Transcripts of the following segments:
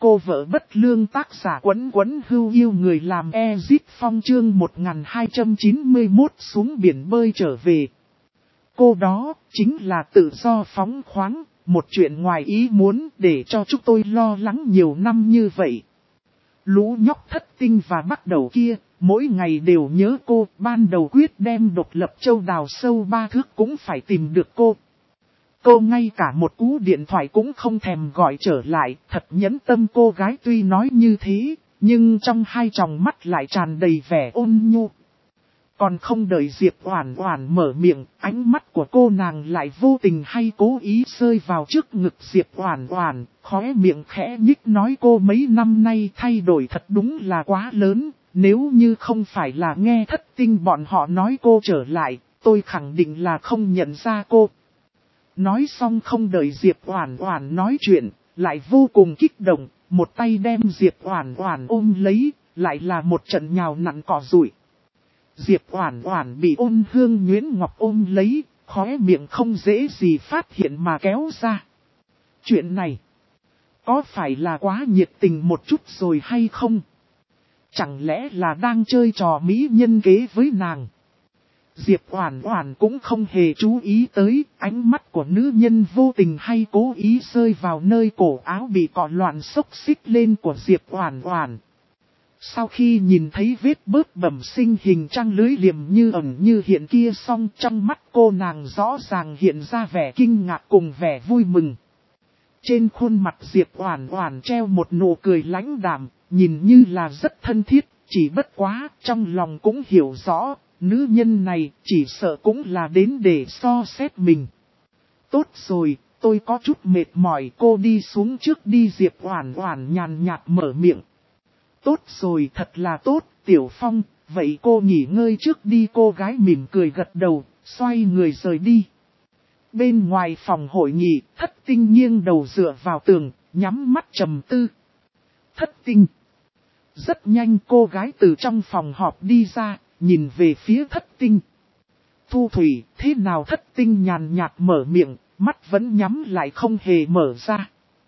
Cô vợ bất lương tác giả Quấn Quấn Hưu yêu người làm Exit Phong chương 1291 xuống biển bơi trở về. Cô đó chính là tự do phóng khoáng, một chuyện ngoài ý muốn để cho chúng tôi lo lắng nhiều năm như vậy. Lũ nhóc thất tinh và bắt đầu kia, mỗi ngày đều nhớ cô, ban đầu quyết đem độc lập châu đào sâu 3 thước cũng phải tìm được cô. Cô ngay cả một cú điện thoại cũng không thèm gọi trở lại, thật nhẫn tâm cô gái tuy nói như thế, nhưng trong hai tròng mắt lại tràn đầy vẻ ôn nhu. Còn không đợi Diệp Oản Oản mở miệng, ánh mắt của cô nàng lại vô tình hay cố ý rơi vào trước ngực Diệp Oản Oản, khóe miệng khẽ nhích nói cô mấy năm nay thay đổi thật đúng là quá lớn, nếu như không phải là nghe thất tinh bọn họ nói cô trở lại, tôi khẳng định là không nhận ra cô. Nói xong không đợi Diệp Oản Oản nói chuyện, lại vô cùng kích động, một tay đem Diệp Oản Oản ôm lấy, lại là một trận nhào nặn cỏ rụi. Diệp Oản Oản bị Ôn Hương Nhuyễn Ngọc ôm lấy, khóe miệng không dễ gì phát hiện mà kéo ra. Chuyện này, có phải là quá nhiệt tình một chút rồi hay không? Chẳng lẽ là đang chơi trò mỹ nhân kế với nàng? Diệp Oản Oản cũng không hề chú ý tới, ánh mắt của nữ nhân vô tình hay cố ý rơi vào nơi cổ áo bị cọ loạn xốc xích lên của Diệp Oản Oản. Sau khi nhìn thấy vết bớt bẩm sinh hình trăng lưới liềm như ẩn như hiện kia xong, trong mắt cô nàng rõ ràng hiện ra vẻ kinh ngạc cùng vẻ vui mừng. Trên khuôn mặt Diệp Oản Oản treo một nụ cười lãnh đạm, nhìn như là rất thân thiết, chỉ bất quá trong lòng cũng hiểu rõ, nữ nhân này chỉ sợ cũng là đến để so xét mình. Tốt rồi, tôi có chút mệt mỏi, cô đi xuống trước đi. Diệp Oản Oản nhàn nhạt mở miệng. Tốt rồi, thật là tốt, Tiểu Phong, vậy cô nghỉ ngơi trước đi. Cô gái mỉm cười gật đầu, xoay người rời đi. Bên ngoài phòng hội nghị, Thất Tinh nghiêng đầu dựa vào tường, nhắm mắt trầm tư. Thất Tinh. Rất nhanh cô gái từ trong phòng họp đi ra, nhìn về phía Thất Tinh. Thu Thủy, thế nào? Thất Tinh nhàn nhạt mở miệng, mắt vẫn nhắm lại không hề mở ra.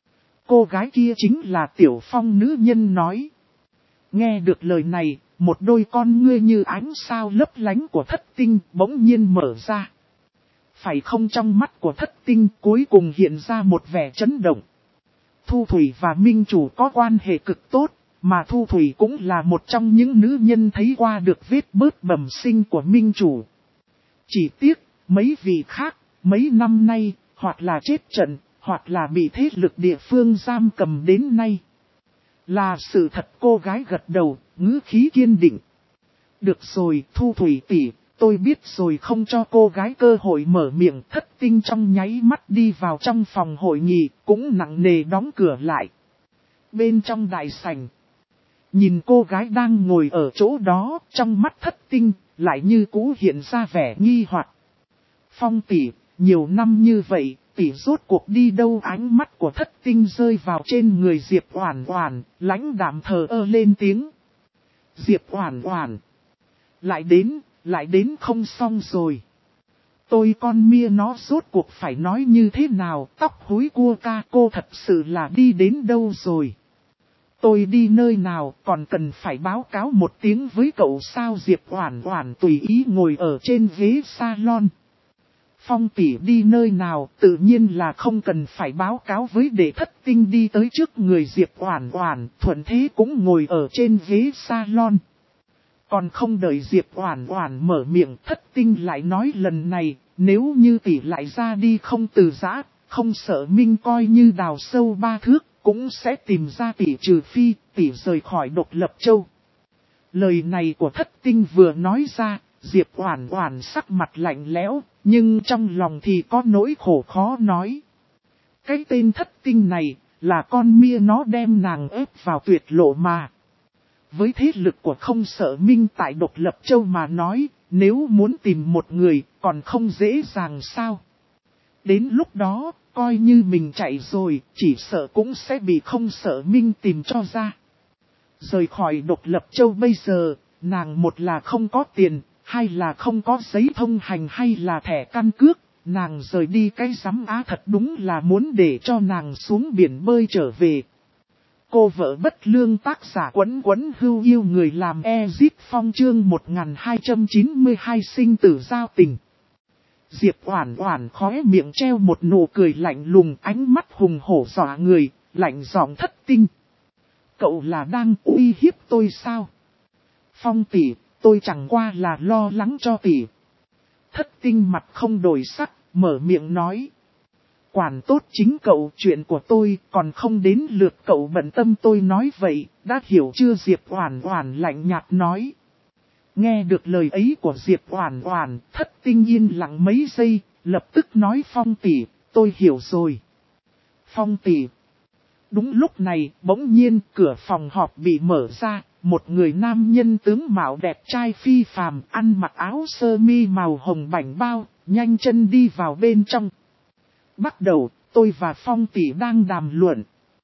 Cô gái kia chính là Tiểu Phong nữ nhân nói. Nghe được lời này, một đôi con ngươi như ánh sao lấp lánh của Thất Tinh bỗng nhiên mở ra. Phải không? Trong mắt của Thất Tinh cuối cùng hiện ra một vẻ chấn động. Thu Thủy và Minh Chủ có quan hệ cực tốt, mà Thu Thủy cũng là một trong những nữ nhân thấy qua được vết bớt bẩm sinh của Minh Chủ. Chỉ tiếc, mấy vị khác, mấy năm nay, hoặc là chết trận, hoặc là bị thế lực địa phương giam cầm đến nay. Là sự thật. Cô gái gật đầu, ngữ khí kiên định. Được rồi, Thu Thủy tỷ, tôi biết rồi. Không cho cô gái cơ hội mở miệng, Thất Tinh trong nháy mắt đi vào trong phòng hội nghị, cũng nặng nề đóng cửa lại. Bên trong đại sảnh, nhìn cô gái đang ngồi ở chỗ đó, trong mắt Thất Tinh lại như cũ hiện ra vẻ nghi hoặc. Phong tỷ, nhiều năm như vậy, tỷ rốt cuộc đi đâu? Ánh mắt của Thất Tinh rơi vào trên người Diệp Oản Oản, lãnh đạm thờ ơ lên tiếng. Diệp Oản Oản, lại đến không xong rồi. Tôi con mia nó rốt cuộc phải nói như thế nào? Tóc húi cua ca, cô thật sự là đi đến đâu rồi? Tôi đi nơi nào còn cần phải báo cáo một tiếng với cậu sao? Diệp Oản Oản tùy ý ngồi ở trên ghế salon. Phong tỷ đi nơi nào tự nhiên là không cần phải báo cáo với. Để Thất Tinh đi tới trước người Diệp Oản Oản, thuận thế cũng ngồi ở trên ghế salon. Còn không đợi Diệp Oản Oản mở miệng, Thất Tinh lại nói lần này, nếu như tỷ lại ra đi không từ giã, không sợ Minh coi như đào sâu 3 thước, cũng sẽ tìm ra tỷ, trừ phi tỷ rời khỏi độc lập châu. Lời này của Thất Tinh vừa nói ra, Diệp Oản Oản sắc mặt lạnh lẽo, nhưng trong lòng thì có nỗi khổ khó nói. Cái tên Thất Tinh này, là con mia nó đem nàng ép vào tuyệt lộ mà. Với thế lực của không sợ Minh tại độc lập châu mà nói, nếu muốn tìm một người, còn không dễ dàng sao. Đến lúc đó, coi như mình chạy rồi, chỉ sợ cũng sẽ bị không sợ Minh tìm cho ra. Rời khỏi độc lập châu bây giờ, nàng một là không có tiền, hai là không có giấy thông hành hay là thẻ căn cước, nàng rời đi cái rắm á thật đúng là muốn để cho nàng xuống biển bơi trở về. Cô vợ bất lương tác giả Quấn Quấn Hưu yêu người làm Ezip Phong chương 1292 sinh tử giao tình. Diệp Oản Oản khóe miệng treo một nụ cười lạnh lùng, ánh mắt hùng hổ dọa người, lạnh giọng thất tinh. Cậu là đang uy hiếp tôi sao? Phong tỷ, tôi chẳng qua là lo lắng cho tỷ. Thất tinh mặt không đổi sắc, mở miệng nói. Quản tốt chính cậu, chuyện của tôi còn không đến lượt cậu bận tâm, tôi nói vậy, đã hiểu chưa? Diệp Oản Oản lạnh nhạt nói. Nghe được lời ấy của Diệp Oản Oản, thất tinh yên lặng mấy giây, lập tức nói Phong tỷ, tôi hiểu rồi. Phong tỷ. Đúng lúc này, bỗng nhiên cửa phòng họp bị mở ra, một người nam nhân tướng mạo đẹp trai phi phàm, ăn mặc áo sơ mi màu hồng bảnh bao, nhanh chân đi vào bên trong. Bắt đầu, tôi và Phong tỷ đang đàm luận.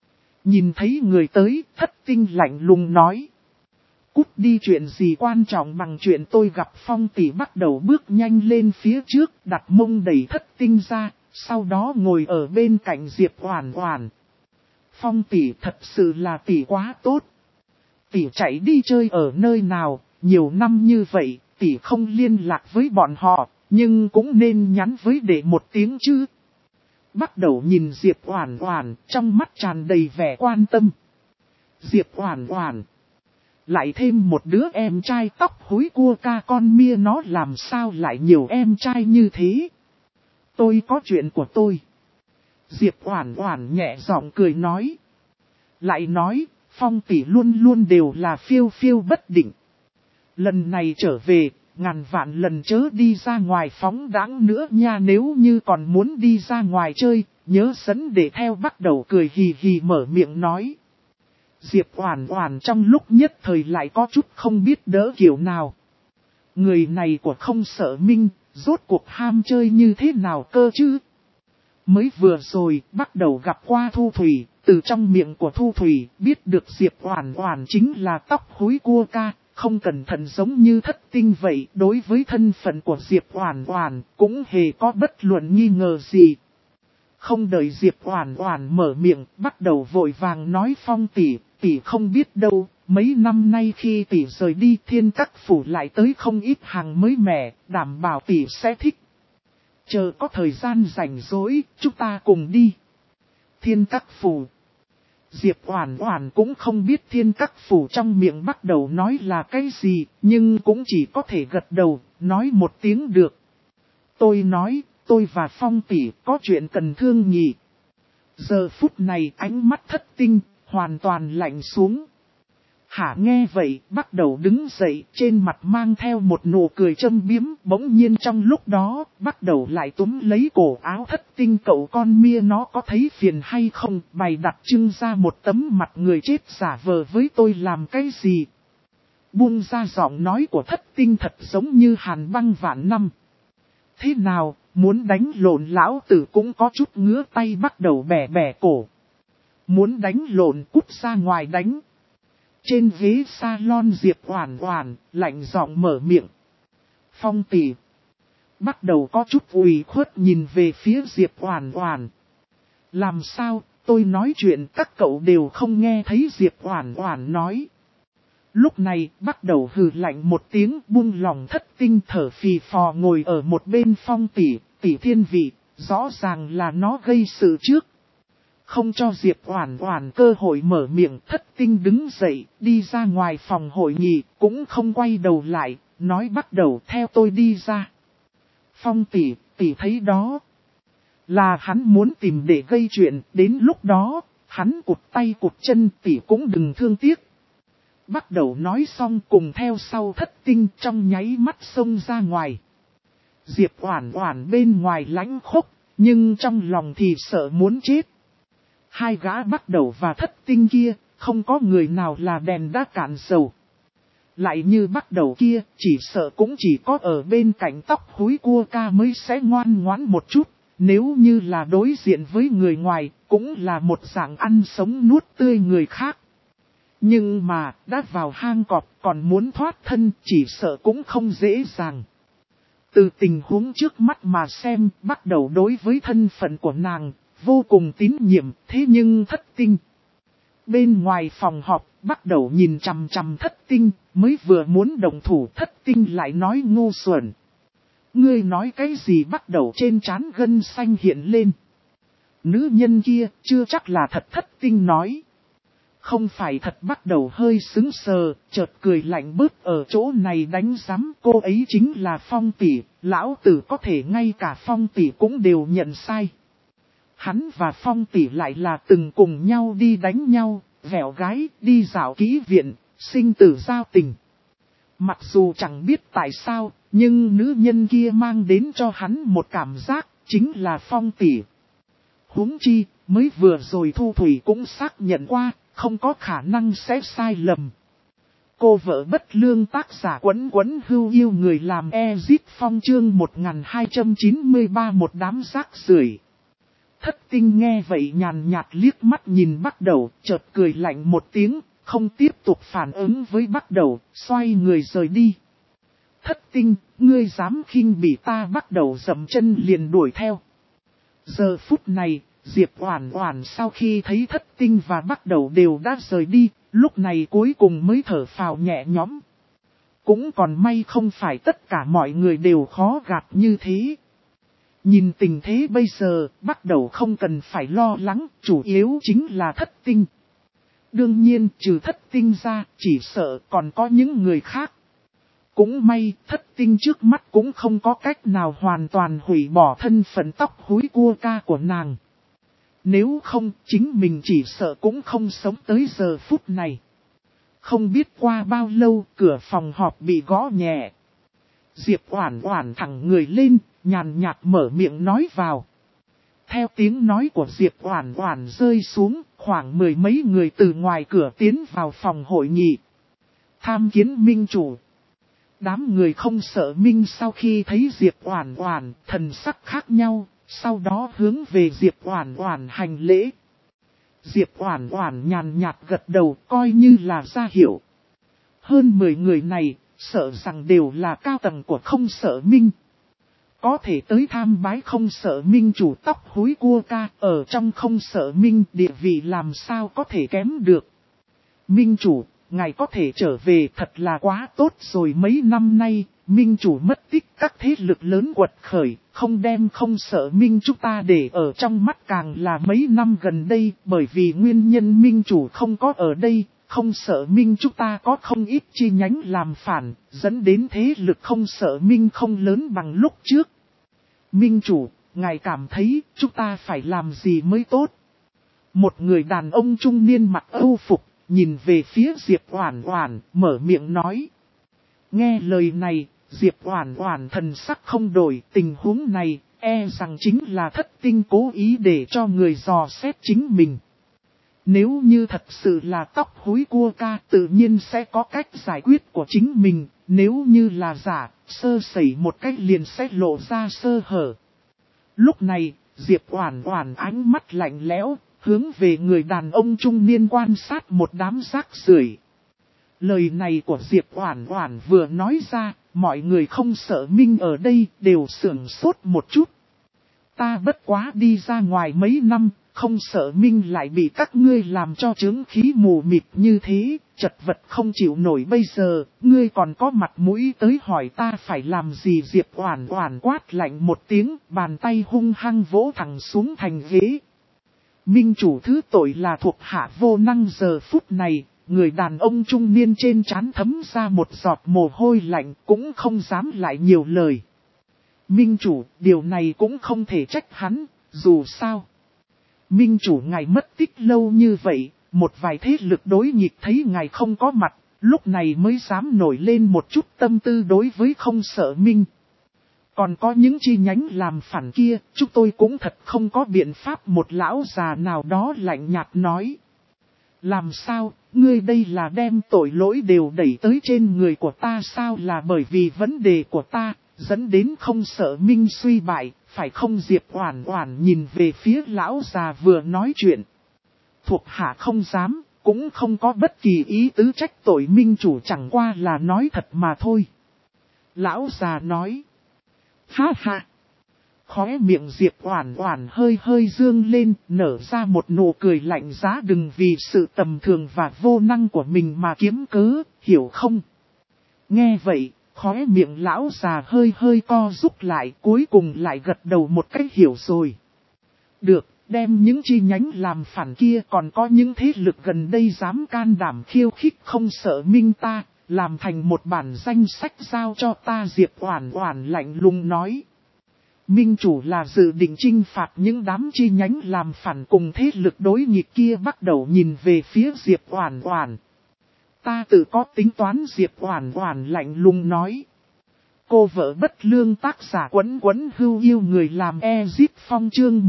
Nhìn thấy người tới, thất tinh lạnh lùng nói. Cút đi, chuyện gì quan trọng bằng chuyện tôi gặp Phong tỷ? Bắt đầu bước nhanh lên phía trước, đặt mông đẩy thất tinh ra, sau đó ngồi ở bên cạnh Diệp Oản Oản. Phong tỷ, thật sự là tỷ quá tốt. Tỷ chạy đi chơi ở nơi nào, nhiều năm như vậy, tỷ không liên lạc với bọn họ, nhưng cũng nên nhắn với đệ một tiếng chứ. Bắt đầu nhìn Diệp Oản Oản, trong mắt tràn đầy vẻ quan tâm. Diệp Oản Oản. Lại thêm một đứa em trai tóc húi cua ca, con mia nó làm sao lại nhiều em trai như thế? Tôi có chuyện của tôi. Diệp Oản Oản nhẹ giọng cười nói. Lại nói, Phong tỷ luôn luôn đều là phiêu phiêu bất định. Lần này trở về, ngàn vạn lần chớ đi ra ngoài phóng đãng nữa nha, nếu như còn muốn đi ra ngoài chơi, nhớ dẫn để theo. Bắt đầu cười hì hì mở miệng nói. Diệp Oản Oản trong lúc nhất thời lại có chút không biết đỡ kiểu nào. Người này của không sợ minh, rốt cuộc ham chơi như thế nào cơ chứ? Mới vừa rồi, bắt đầu gặp qua Thu Thủy, từ trong miệng của Thu Thủy biết được Diệp Oản Oản chính là tóc húi cua ca, không cẩn thận giống như thất tinh vậy. Đối với thân phận của Diệp Oản Oản cũng hề có bất luận nghi ngờ gì. Không đợi Diệp Oản Oản mở miệng, bắt đầu vội vàng nói Phong tỷ, tỷ không biết đâu, mấy năm nay khi tỷ rời đi, Thiên Các Phủ lại tới không ít hàng mới mẻ, đảm bảo tỷ sẽ thích. Chờ có thời gian rảnh rỗi, chúng ta cùng đi. Thiên Các Phủ. Diệp Oản Oản cũng không biết Thiên Các Phủ trong miệng bắt đầu nói là cái gì, nhưng cũng chỉ có thể gật đầu, nói một tiếng được. Tôi nói, tôi và Phong tỷ có chuyện cần thương nghị. Giờ phút này ánh mắt thất tinh, hoàn toàn lạnh xuống. Hả, nghe vậy, bắt đầu đứng dậy, trên mặt mang theo một nụ cười châm biếm. Bỗng nhiên trong lúc đó, bắt đầu lại túm lấy cổ áo thất tinh. Cậu con mia nó có thấy phiền hay không? Bày đặt trưng ra một tấm mặt người chết giả vờ với tôi làm cái gì? Buông ra giọng nói của thất tinh thật giống như hàn băng vạn năm. Thế nào, muốn đánh lộn? Lão tử cũng có chút ngứa tay, bắt đầu bẻ bẻ cổ. Muốn đánh lộn, cút ra ngoài đánh. Trên ghế salon Diệp Oản Oản lạnh giọng mở miệng. Phong tỷ. Bắt đầu có chút ủy khuất nhìn về phía Diệp Oản Oản. Làm sao, tôi nói chuyện các cậu đều không nghe thấy? Diệp Oản Oản nói. Lúc này, bắt đầu hừ lạnh một tiếng, buông lòng thất tinh, thở phì phò ngồi ở một bên. Phong tỷ, tỷ thiên vị, rõ ràng là nó gây sự trước. Không cho Diệp Oản Oản cơ hội mở miệng, thất tinh đứng dậy, đi ra ngoài phòng hội nghị, cũng không quay đầu lại, nói bắt đầu theo tôi đi ra. Phong tỷ, tỷ thấy đó. Là hắn muốn tìm để gây chuyện, đến lúc đó, hắn cụt tay cụt chân, tỷ cũng đừng thương tiếc. Bắt đầu nói xong cùng theo sau thất tinh trong nháy mắt xông ra ngoài. Diệp Oản Oản bên ngoài lãnh khốc, nhưng trong lòng thì sợ muốn chết. Hai gã bắt đầu và thất tinh kia, không có người nào là đèn đã cạn dầu. Lại như bắt đầu kia, chỉ sợ cũng chỉ có ở bên cạnh tóc húi cua ca mới sẽ ngoan ngoãn một chút. Nếu như là đối diện với người ngoài, cũng là một dạng ăn sống nuốt tươi người khác. Nhưng mà, đã vào hang cọp còn muốn thoát thân, chỉ sợ cũng không dễ dàng. Từ tình huống trước mắt mà xem, bắt đầu đối với thân phận của nàng vô cùng tín nhiệm, thế nhưng thất tinh. Bên ngoài phòng họp, bắt đầu nhìn chằm chằm Thất Tinh, mới vừa muốn động thủ Thất Tinh lại nói ngu xuẩn. Ngươi nói cái gì? Bắt đầu trên trán gân xanh hiện lên. Nữ nhân kia, chưa chắc là thật. Thất Tinh nói. Không phải thật. Bắt đầu hơi sững sờ, chợt cười lạnh bớt. Ở chỗ này đánh giám, cô ấy chính là Phong tỷ, lão tử có thể ngay cả Phong tỷ cũng đều nhận sai. Hắn và Phong tỷ lại là từng cùng nhau đi đánh nhau, vẻo gái, đi dạo kỹ viện, sinh tử giao tình. Mặc dù chẳng biết tại sao, nhưng nữ nhân kia mang đến cho hắn một cảm giác, chính là Phong tỷ. Huống chi, mới vừa rồi Thu Thủy cũng xác nhận qua, không có khả năng sẽ sai lầm. Cô vợ bất lương tác giả Quấn Quấn Hưu Yêu người làm Ezit Phong chương 1293 một đám rác rưởi. Thất Tinh nghe vậy nhàn nhạt liếc mắt nhìn Bắt Đầu, chợt cười lạnh một tiếng, không tiếp tục phản ứng với Bắt Đầu, xoay người rời đi. Thất Tinh, ngươi dám khinh bỉ ta? Bắt Đầu dậm chân liền đuổi theo. Giờ phút này, Diệp Oản Oản sau khi thấy Thất Tinh và Bắt Đầu đều đã rời đi, lúc này cuối cùng mới thở phào nhẹ nhõm. Cũng còn may không phải tất cả mọi người đều khó gạt như thế. Nhìn tình thế bây giờ, Bắt Đầu không cần phải lo lắng, chủ yếu chính là Thất Tinh. Đương nhiên, trừ Thất Tinh ra, chỉ sợ còn có những người khác. Cũng may, Thất Tinh trước mắt cũng không có cách nào hoàn toàn hủy bỏ thân phận tóc húi cua ca của nàng. Nếu không, chính mình chỉ sợ cũng không sống tới giờ phút này. Không biết qua bao lâu, cửa phòng họp bị gõ nhẹ. Diệp Oản Oản thẳng người lên, nhàn nhạt mở miệng nói vào. Theo tiếng nói của Diệp Oản Oản rơi xuống, khoảng mười mấy người từ ngoài cửa tiến vào phòng hội nghị. Tham kiến minh chủ. Đám người không sợ minh sau khi thấy Diệp Oản Oản, thần sắc khác nhau, sau đó hướng về Diệp Oản Oản hành lễ. Diệp Oản Oản nhàn nhạt gật đầu, coi như là ra hiệu. Hơn 10 người này, sợ rằng đều là cao tầng của Không Sợ Minh. Có thể tới tham bái Không Sợ Minh chủ tóc húi cua ca, ở trong Không Sợ Minh địa vị làm sao có thể kém được. Minh chủ, ngài có thể trở về thật là quá tốt rồi. Mấy năm nay, Minh chủ mất tích, các thế lực lớn quật khởi, không đem Không Sợ Minh chúng ta để ở trong mắt. Càng là mấy năm gần đây, bởi vì nguyên nhân Minh chủ không có ở đây, Không Sợ Minh chúng ta có không ít chi nhánh làm phản, dẫn đến thế lực Không Sợ Minh không lớn bằng lúc trước. Minh chủ, ngài cảm thấy chúng ta phải làm gì mới tốt? Một người đàn ông trung niên mặc âu phục, nhìn về phía Diệp Oản Oản, mở miệng nói. Nghe lời này, Diệp Oản Oản thần sắc không đổi. Tình huống này, e rằng chính là Thất Tinh cố ý để cho người dò xét chính mình. Nếu như thật sự là tóc húi cua ca, tự nhiên sẽ có cách giải quyết của chính mình. Nếu như là giả, sơ sẩy một cách liền sẽ lộ ra sơ hở. Lúc này, Diệp Oản Oản ánh mắt lạnh lẽo, hướng về người đàn ông trung niên quan sát một đám rác rưởi. Lời này của Diệp Oản Oản vừa nói ra, mọi người Không Sợ Minh ở đây đều sửng sốt một chút. Ta bất quá đi ra ngoài mấy năm, Không Sợ Minh lại bị các ngươi làm cho chướng khí mù mịt như thế, chật vật không chịu nổi. Bây giờ, ngươi còn có mặt mũi tới hỏi ta phải làm gì? Diệp Oản Oản quát lạnh một tiếng, bàn tay hung hăng vỗ thẳng xuống thành ghế. Minh chủ thứ tội là thuộc hạ vô năng. Giờ phút này, người đàn ông trung niên trên trán thấm ra một giọt mồ hôi lạnh, cũng không dám lại nhiều lời. Minh chủ, điều này cũng không thể trách hắn, dù sao. Minh chủ ngài mất tích lâu như vậy, một vài thế lực đối nghịch thấy ngài không có mặt, lúc này mới dám nổi lên một chút tâm tư đối với Không Sợ Minh. Còn có những chi nhánh làm phản kia, chúng tôi cũng thật không có biện pháp. Một lão già nào đó lạnh nhạt nói. Làm sao, ngươi đây là đem tội lỗi đều đẩy tới trên người của ta sao? Là bởi vì vấn đề của ta, dẫn đến Không Sợ Minh suy bại, phải không? Diệp Oản Oản nhìn về phía lão già vừa nói chuyện. Thuộc hạ không dám, cũng không có bất kỳ ý tứ trách tội Minh chủ, chẳng qua là nói thật mà thôi. Lão già nói. Ha ha! Khóe miệng Diệp Oản Oản hơi hơi dương lên, nở ra một nụ cười lạnh giá, đừng vì sự tầm thường và vô năng của mình mà kiếm cớ, hiểu không? Nghe vậy, khóe miệng lão già hơi hơi co rúm lại, cuối cùng lại gật đầu một cách hiểu rồi. Được, đem những chi nhánh làm phản kia, còn có những thế lực gần đây dám can đảm khiêu khích không sợ Minh ta, làm thành một bản danh sách giao cho ta. Diệp Oản Oản lạnh lùng nói. Minh chủ là dự định trinh phạt những đám chi nhánh làm phản cùng thế lực đối nghịch kia. Bắt đầu nhìn về phía Diệp Oản Oản. Ta tự có tính toán. Diệp Oản Oản lạnh lùng nói. Cô vợ bất lương, tác giả Quấn Quấn Hưu Yêu người làm Ezip Phong chương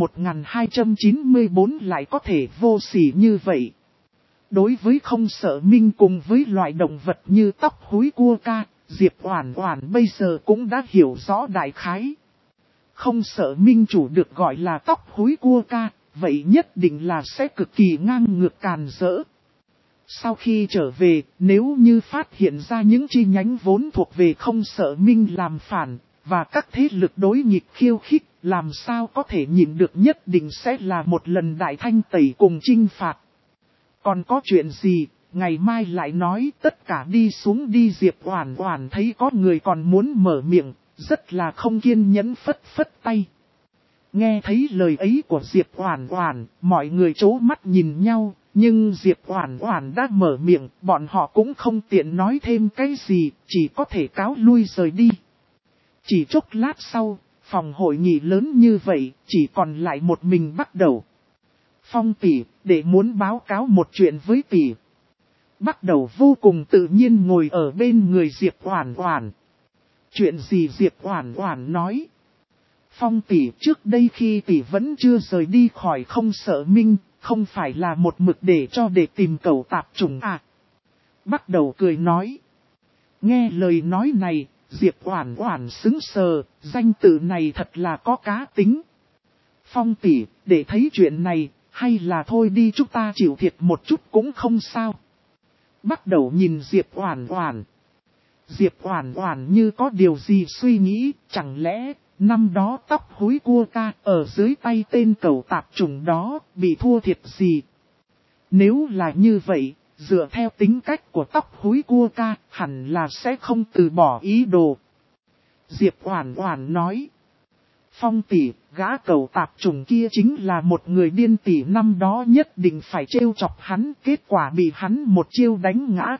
1294 lại có thể vô sỉ như vậy. Đối với không sợ Minh cùng với loại động vật như tóc húi cua ca, Diệp Oản Oản bây giờ cũng đã hiểu rõ đại khái. Không sợ Minh chủ được gọi là tóc húi cua ca, vậy nhất định là sẽ cực kỳ ngang ngược càn rỡ. Sau khi trở về, nếu như phát hiện ra những chi nhánh vốn thuộc về không sợ Minh làm phản, và các thế lực đối nghịch khiêu khích, làm sao có thể nhịn được, nhất định sẽ là một lần đại thanh tẩy cùng trinh phạt. Còn có chuyện gì, ngày mai lại nói, tất cả đi xuống đi. Diệp Oản Oản thấy có người còn muốn mở miệng, rất là không kiên nhẫn phất phất tay. Nghe thấy lời ấy của Diệp Oản Oản, mọi người trố mắt nhìn nhau, nhưng Diệp Oản Oản đã mở miệng, bọn họ cũng không tiện nói thêm cái gì, chỉ có thể cáo lui rời đi. Chỉ chốc lát sau, phòng hội nghị lớn như vậy, chỉ còn lại một mình Bắt Đầu. Phong tỷ, để muốn báo cáo một chuyện với tỷ. Bắt Đầu vô cùng tự nhiên ngồi ở bên người Diệp Oản Oản. Chuyện gì? Diệp Oản Oản nói. Phong tỷ, trước đây khi tỷ vẫn chưa rời đi khỏi không sợ Minh, không phải là một mực để tìm cẩu tạp chủng à? Bắt Đầu cười nói. Nghe lời nói này, Diệp Oản Oản sững sờ, danh tự này thật là có cá tính. Phong tỷ, để thấy chuyện này, hay là thôi đi, chúng ta chịu thiệt một chút cũng không sao. Bắt Đầu nhìn Diệp Oản Oản. Diệp Oản Oản như có điều gì suy nghĩ, chẳng lẽ năm đó tóc húi cua ca ở dưới tay tên cẩu tạp chủng đó bị thua thiệt gì? Nếu là như vậy, dựa theo tính cách của tóc húi cua ca, hẳn là sẽ không từ bỏ ý đồ. Diệp Oản Oản nói. Phong tỷ, gã cẩu tạp chủng kia chính là một người điên, tỷ năm đó nhất định phải trêu chọc hắn, kết quả bị hắn một chiêu đánh ngã.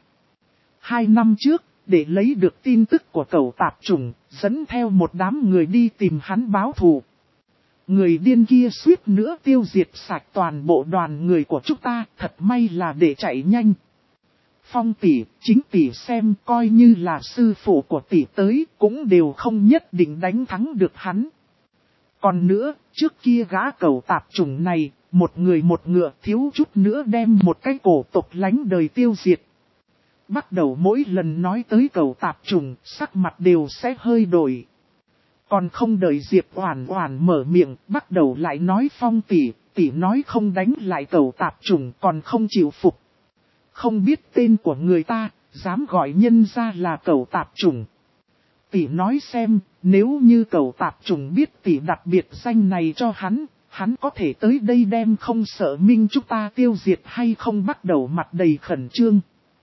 2 năm trước, để lấy được tin tức của cẩu tạp chủng, dẫn theo một đám người đi tìm hắn báo thù. Người điên kia suýt nữa tiêu diệt sạch toàn bộ đoàn người của chúng ta, thật may là để chạy nhanh. Phong tỷ, chính tỷ xem, coi như là sư phụ của tỷ tới, cũng đều không nhất định đánh thắng được hắn. Còn nữa, trước kia gã cẩu tạp chủng này, một người một ngựa, thiếu chút nữa đem một cái cổ tộc lánh đời tiêu diệt. Bắt Đầu mỗi lần nói tới cẩu tạp chủng, sắc mặt đều sẽ hơi đổi. Còn không đợi Diệp Oản Oản mở miệng, Bắt Đầu lại nói. Phong tỷ, tỷ nói không đánh lại cẩu tạp chủng còn không chịu phục. Không biết tên của người ta, dám gọi nhân ra là cẩu tạp chủng. Tỷ nói xem, nếu như cẩu tạp chủng biết tỷ đặc biệt danh này cho hắn có thể tới đây đem không sợ Minh chúng ta tiêu diệt hay không? Bắt Đầu mặt đầy khẩn trương.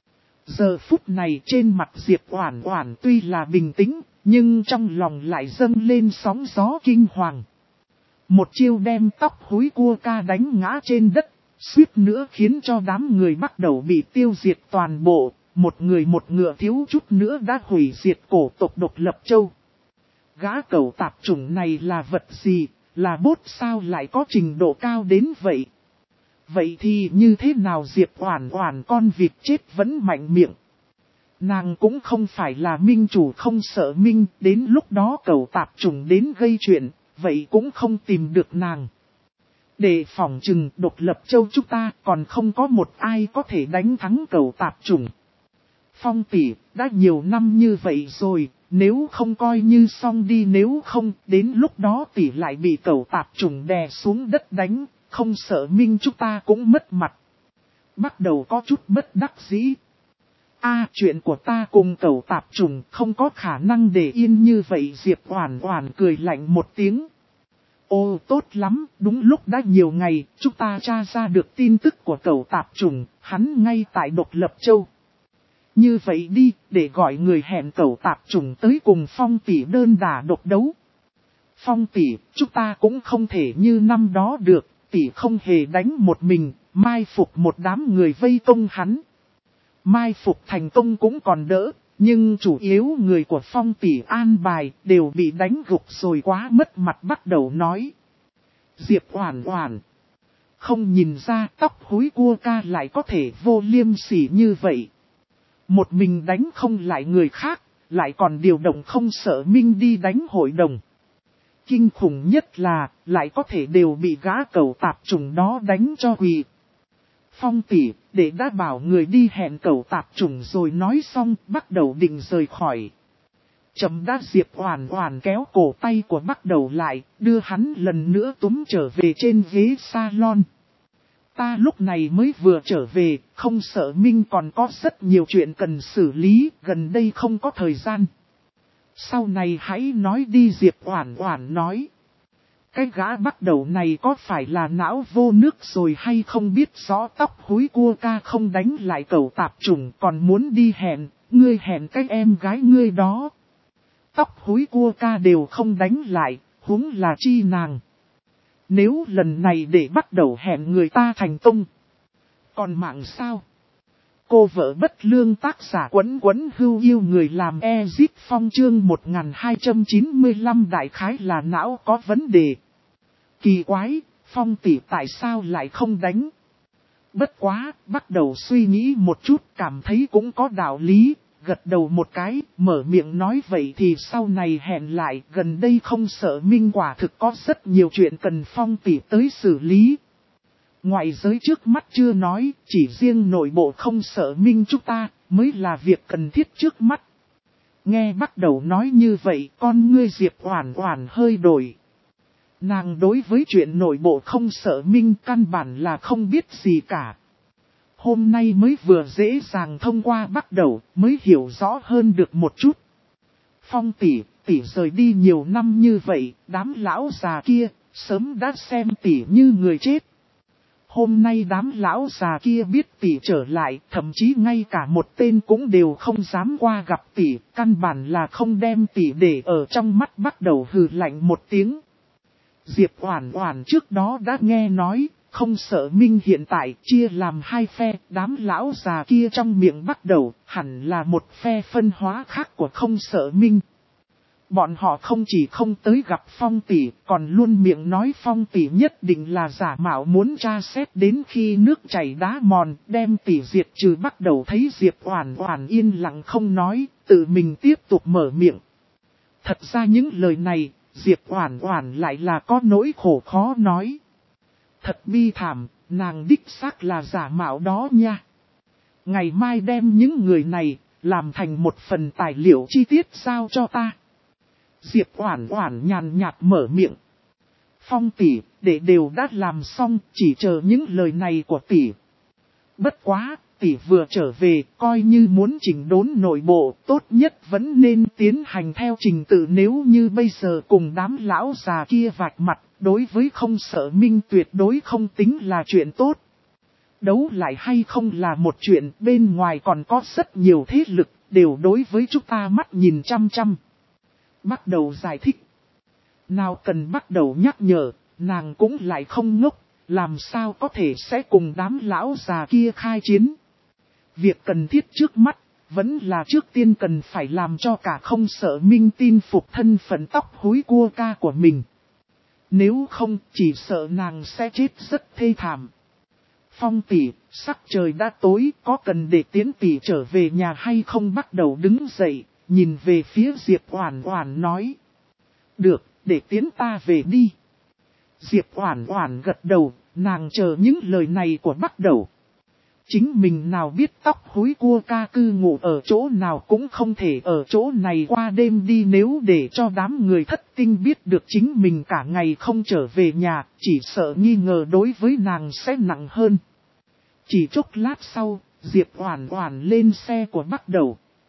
Giờ phút này trên mặt Diệp Oản Oản tuy là bình tĩnh, nhưng trong lòng lại dâng lên sóng gió kinh hoàng. Một chiêu đem tóc húi cua ca đánh ngã trên đất, suýt nữa khiến cho đám người Bắt Đầu bị tiêu diệt toàn bộ, một người một ngựa thiếu chút nữa đã hủy diệt cổ tộc Độc Lập Châu. Gã cẩu tạp chủng này là vật gì, là bốt sao lại có trình độ cao đến vậy? Vậy thì như thế nào? Diệp Oản Oản con vịt chết vẫn mạnh miệng. Nàng cũng không phải là Minh chủ không sợ Minh, đến lúc đó cẩu tạp chủng đến gây chuyện, vậy cũng không tìm được nàng. Để phòng chừng Độc Lập Châu chúng ta còn không có một ai có thể đánh thắng cẩu tạp chủng. Phong tỷ, đã nhiều năm như vậy rồi, nếu không coi như xong đi, nếu không, đến lúc đó tỷ lại bị cẩu tạp chủng đè xuống đất đánh, không sợ Minh chúng ta cũng mất mặt. Bắt Đầu có chút bất đắc dĩ. Chuyện của ta cùng cẩu tạp chủng không có khả năng để yên như vậy. Diệp Oản Oản cười lạnh một tiếng. Ô tốt lắm, đúng lúc đã nhiều ngày, chúng ta tra ra được tin tức của cẩu tạp chủng, hắn ngay tại Độc Lập Châu. Như vậy đi, để gọi người hẹn cẩu tạp chủng tới cùng Phong tỷ đơn đả độc đấu. Phong tỷ, chúng ta cũng không thể như năm đó được, tỷ không hề đánh một mình, mai phục một đám người vây công hắn. Mai phục thành công cũng còn đỡ, nhưng chủ yếu người của Phong tỷ an bài đều bị đánh gục rồi quá mất mặt bắt đầu nói. Diệp Oản Oản, không nhìn ra tóc húi cua ca lại có thể vô liêm sỉ như vậy. Một mình đánh không lại người khác, lại còn điều động không sợ minh đi đánh hội đồng. Kinh khủng nhất là, lại có thể đều bị gã cẩu tạp chủng đó đánh cho quỳ. Phong tỷ, để đã bảo người đi hẹn cẩu tạp chủng rồi nói xong, bắt đầu định rời khỏi. Chậm đã Diệp Oản Oản kéo cổ tay của bắt đầu lại, đưa hắn lần nữa túm trở về trên ghế salon. Ta lúc này mới vừa trở về, không sợ Minh còn có rất nhiều chuyện cần xử lý, gần đây không có thời gian. Sau này hãy nói đi, Diệp Oản Oản nói. Cái gã bắt đầu này có phải là não vô nước rồi hay không biết rõ tóc húi cua ca không đánh lại cẩu tạp chủng còn muốn đi hẹn, ngươi hẹn cái em gái ngươi đó. Tóc húi cua ca đều không đánh lại, huống là chi nàng. Nếu lần này để bắt đầu hẹn người ta thành công. Còn mạng sao? Cô vợ bất lương tác giả Quấn Quấn Hưu yêu người làm Ezip Phong chương 1295 đại khái là não có vấn đề. Kỳ quái, Phong tỷ tại sao lại không đánh? Bất quá, bắt đầu suy nghĩ một chút cảm thấy cũng có đạo lý, gật đầu một cái, mở miệng nói vậy thì sau này hẹn lại, gần đây không sợ Minh quả thực có rất nhiều chuyện cần Phong tỷ tới xử lý. Ngoại giới trước mắt chưa nói, chỉ riêng nội bộ không sợ Minh chúng ta, mới là việc cần thiết trước mắt. Nghe bắt đầu nói như vậy, con ngươi Diệp Oản Oản hơi đổi. Nàng đối với chuyện nội bộ không sợ Minh căn bản là không biết gì cả. Hôm nay mới vừa dễ dàng thông qua bắt đầu, mới hiểu rõ hơn được một chút. Phong tỷ rời đi nhiều năm như vậy, đám lão già kia, sớm đã xem tỷ như người chết. Hôm nay đám lão già kia biết tỷ trở lại, thậm chí ngay cả một tên cũng đều không dám qua gặp tỷ, căn bản là không đem tỷ để ở trong mắt, bắt đầu hừ lạnh một tiếng. Diệp Oản Oản trước đó đã nghe nói, không sợ Minh hiện tại chia làm hai phe, đám lão già kia trong miệng bắt đầu, hẳn là một phe phân hóa khác của không sợ Minh. Bọn họ không chỉ không tới gặp Phong tỷ, còn luôn miệng nói Phong tỷ nhất định là giả mạo muốn tra xét đến khi nước chảy đá mòn, đem tỷ diệt trừ. Bắt đầu thấy Diệp Oản Oản yên lặng không nói, tự mình tiếp tục mở miệng. Thật ra những lời này, Diệp Oản Oản lại là có nỗi khổ khó nói. Thật bi thảm, nàng đích xác là giả mạo đó nha. Ngày mai đem những người này, làm thành một phần tài liệu chi tiết giao cho ta. Diệp Oản Oản nhàn nhạt mở miệng. Phong tỷ, để đều đã làm xong, chỉ chờ những lời này của tỷ. Bất quá, tỷ vừa trở về, coi như muốn chỉnh đốn nội bộ, tốt nhất vẫn nên tiến hành theo trình tự, nếu như bây giờ cùng đám lão già kia vạch mặt, đối với không sợ Minh tuyệt đối không tính là chuyện tốt. Đấu lại hay không là một chuyện, bên ngoài còn có rất nhiều thế lực, đều đối với chúng ta mắt nhìn chăm chăm. Bắt đầu giải thích. Nào cần bắt đầu nhắc nhở, nàng cũng lại không ngốc, làm sao có thể sẽ cùng đám lão già kia khai chiến. Việc cần thiết trước mắt, vẫn là trước tiên cần phải làm cho cả không sợ Minh tin phục thân phận tóc húi cua ca của mình. Nếu không, chỉ sợ nàng sẽ chết rất thê thảm. Phong tỷ, sắc trời đã tối, có cần để Tiến tỷ trở về nhà hay không? Bắt đầu đứng dậy, nhìn về phía Diệp Oản Oản nói. Được, để Tiến ta về đi. Diệp Oản Oản gật đầu, nàng chờ những lời này của bắt đầu. Chính mình nào biết tóc húi cua ca cư ngụ ở chỗ nào, cũng không thể ở chỗ này qua đêm đi, nếu để cho đám người thất tinh biết được chính mình cả ngày không trở về nhà, chỉ sợ nghi ngờ đối với nàng sẽ nặng hơn. Chỉ chốc lát sau, Diệp Oản Oản lên xe của bắt đầu.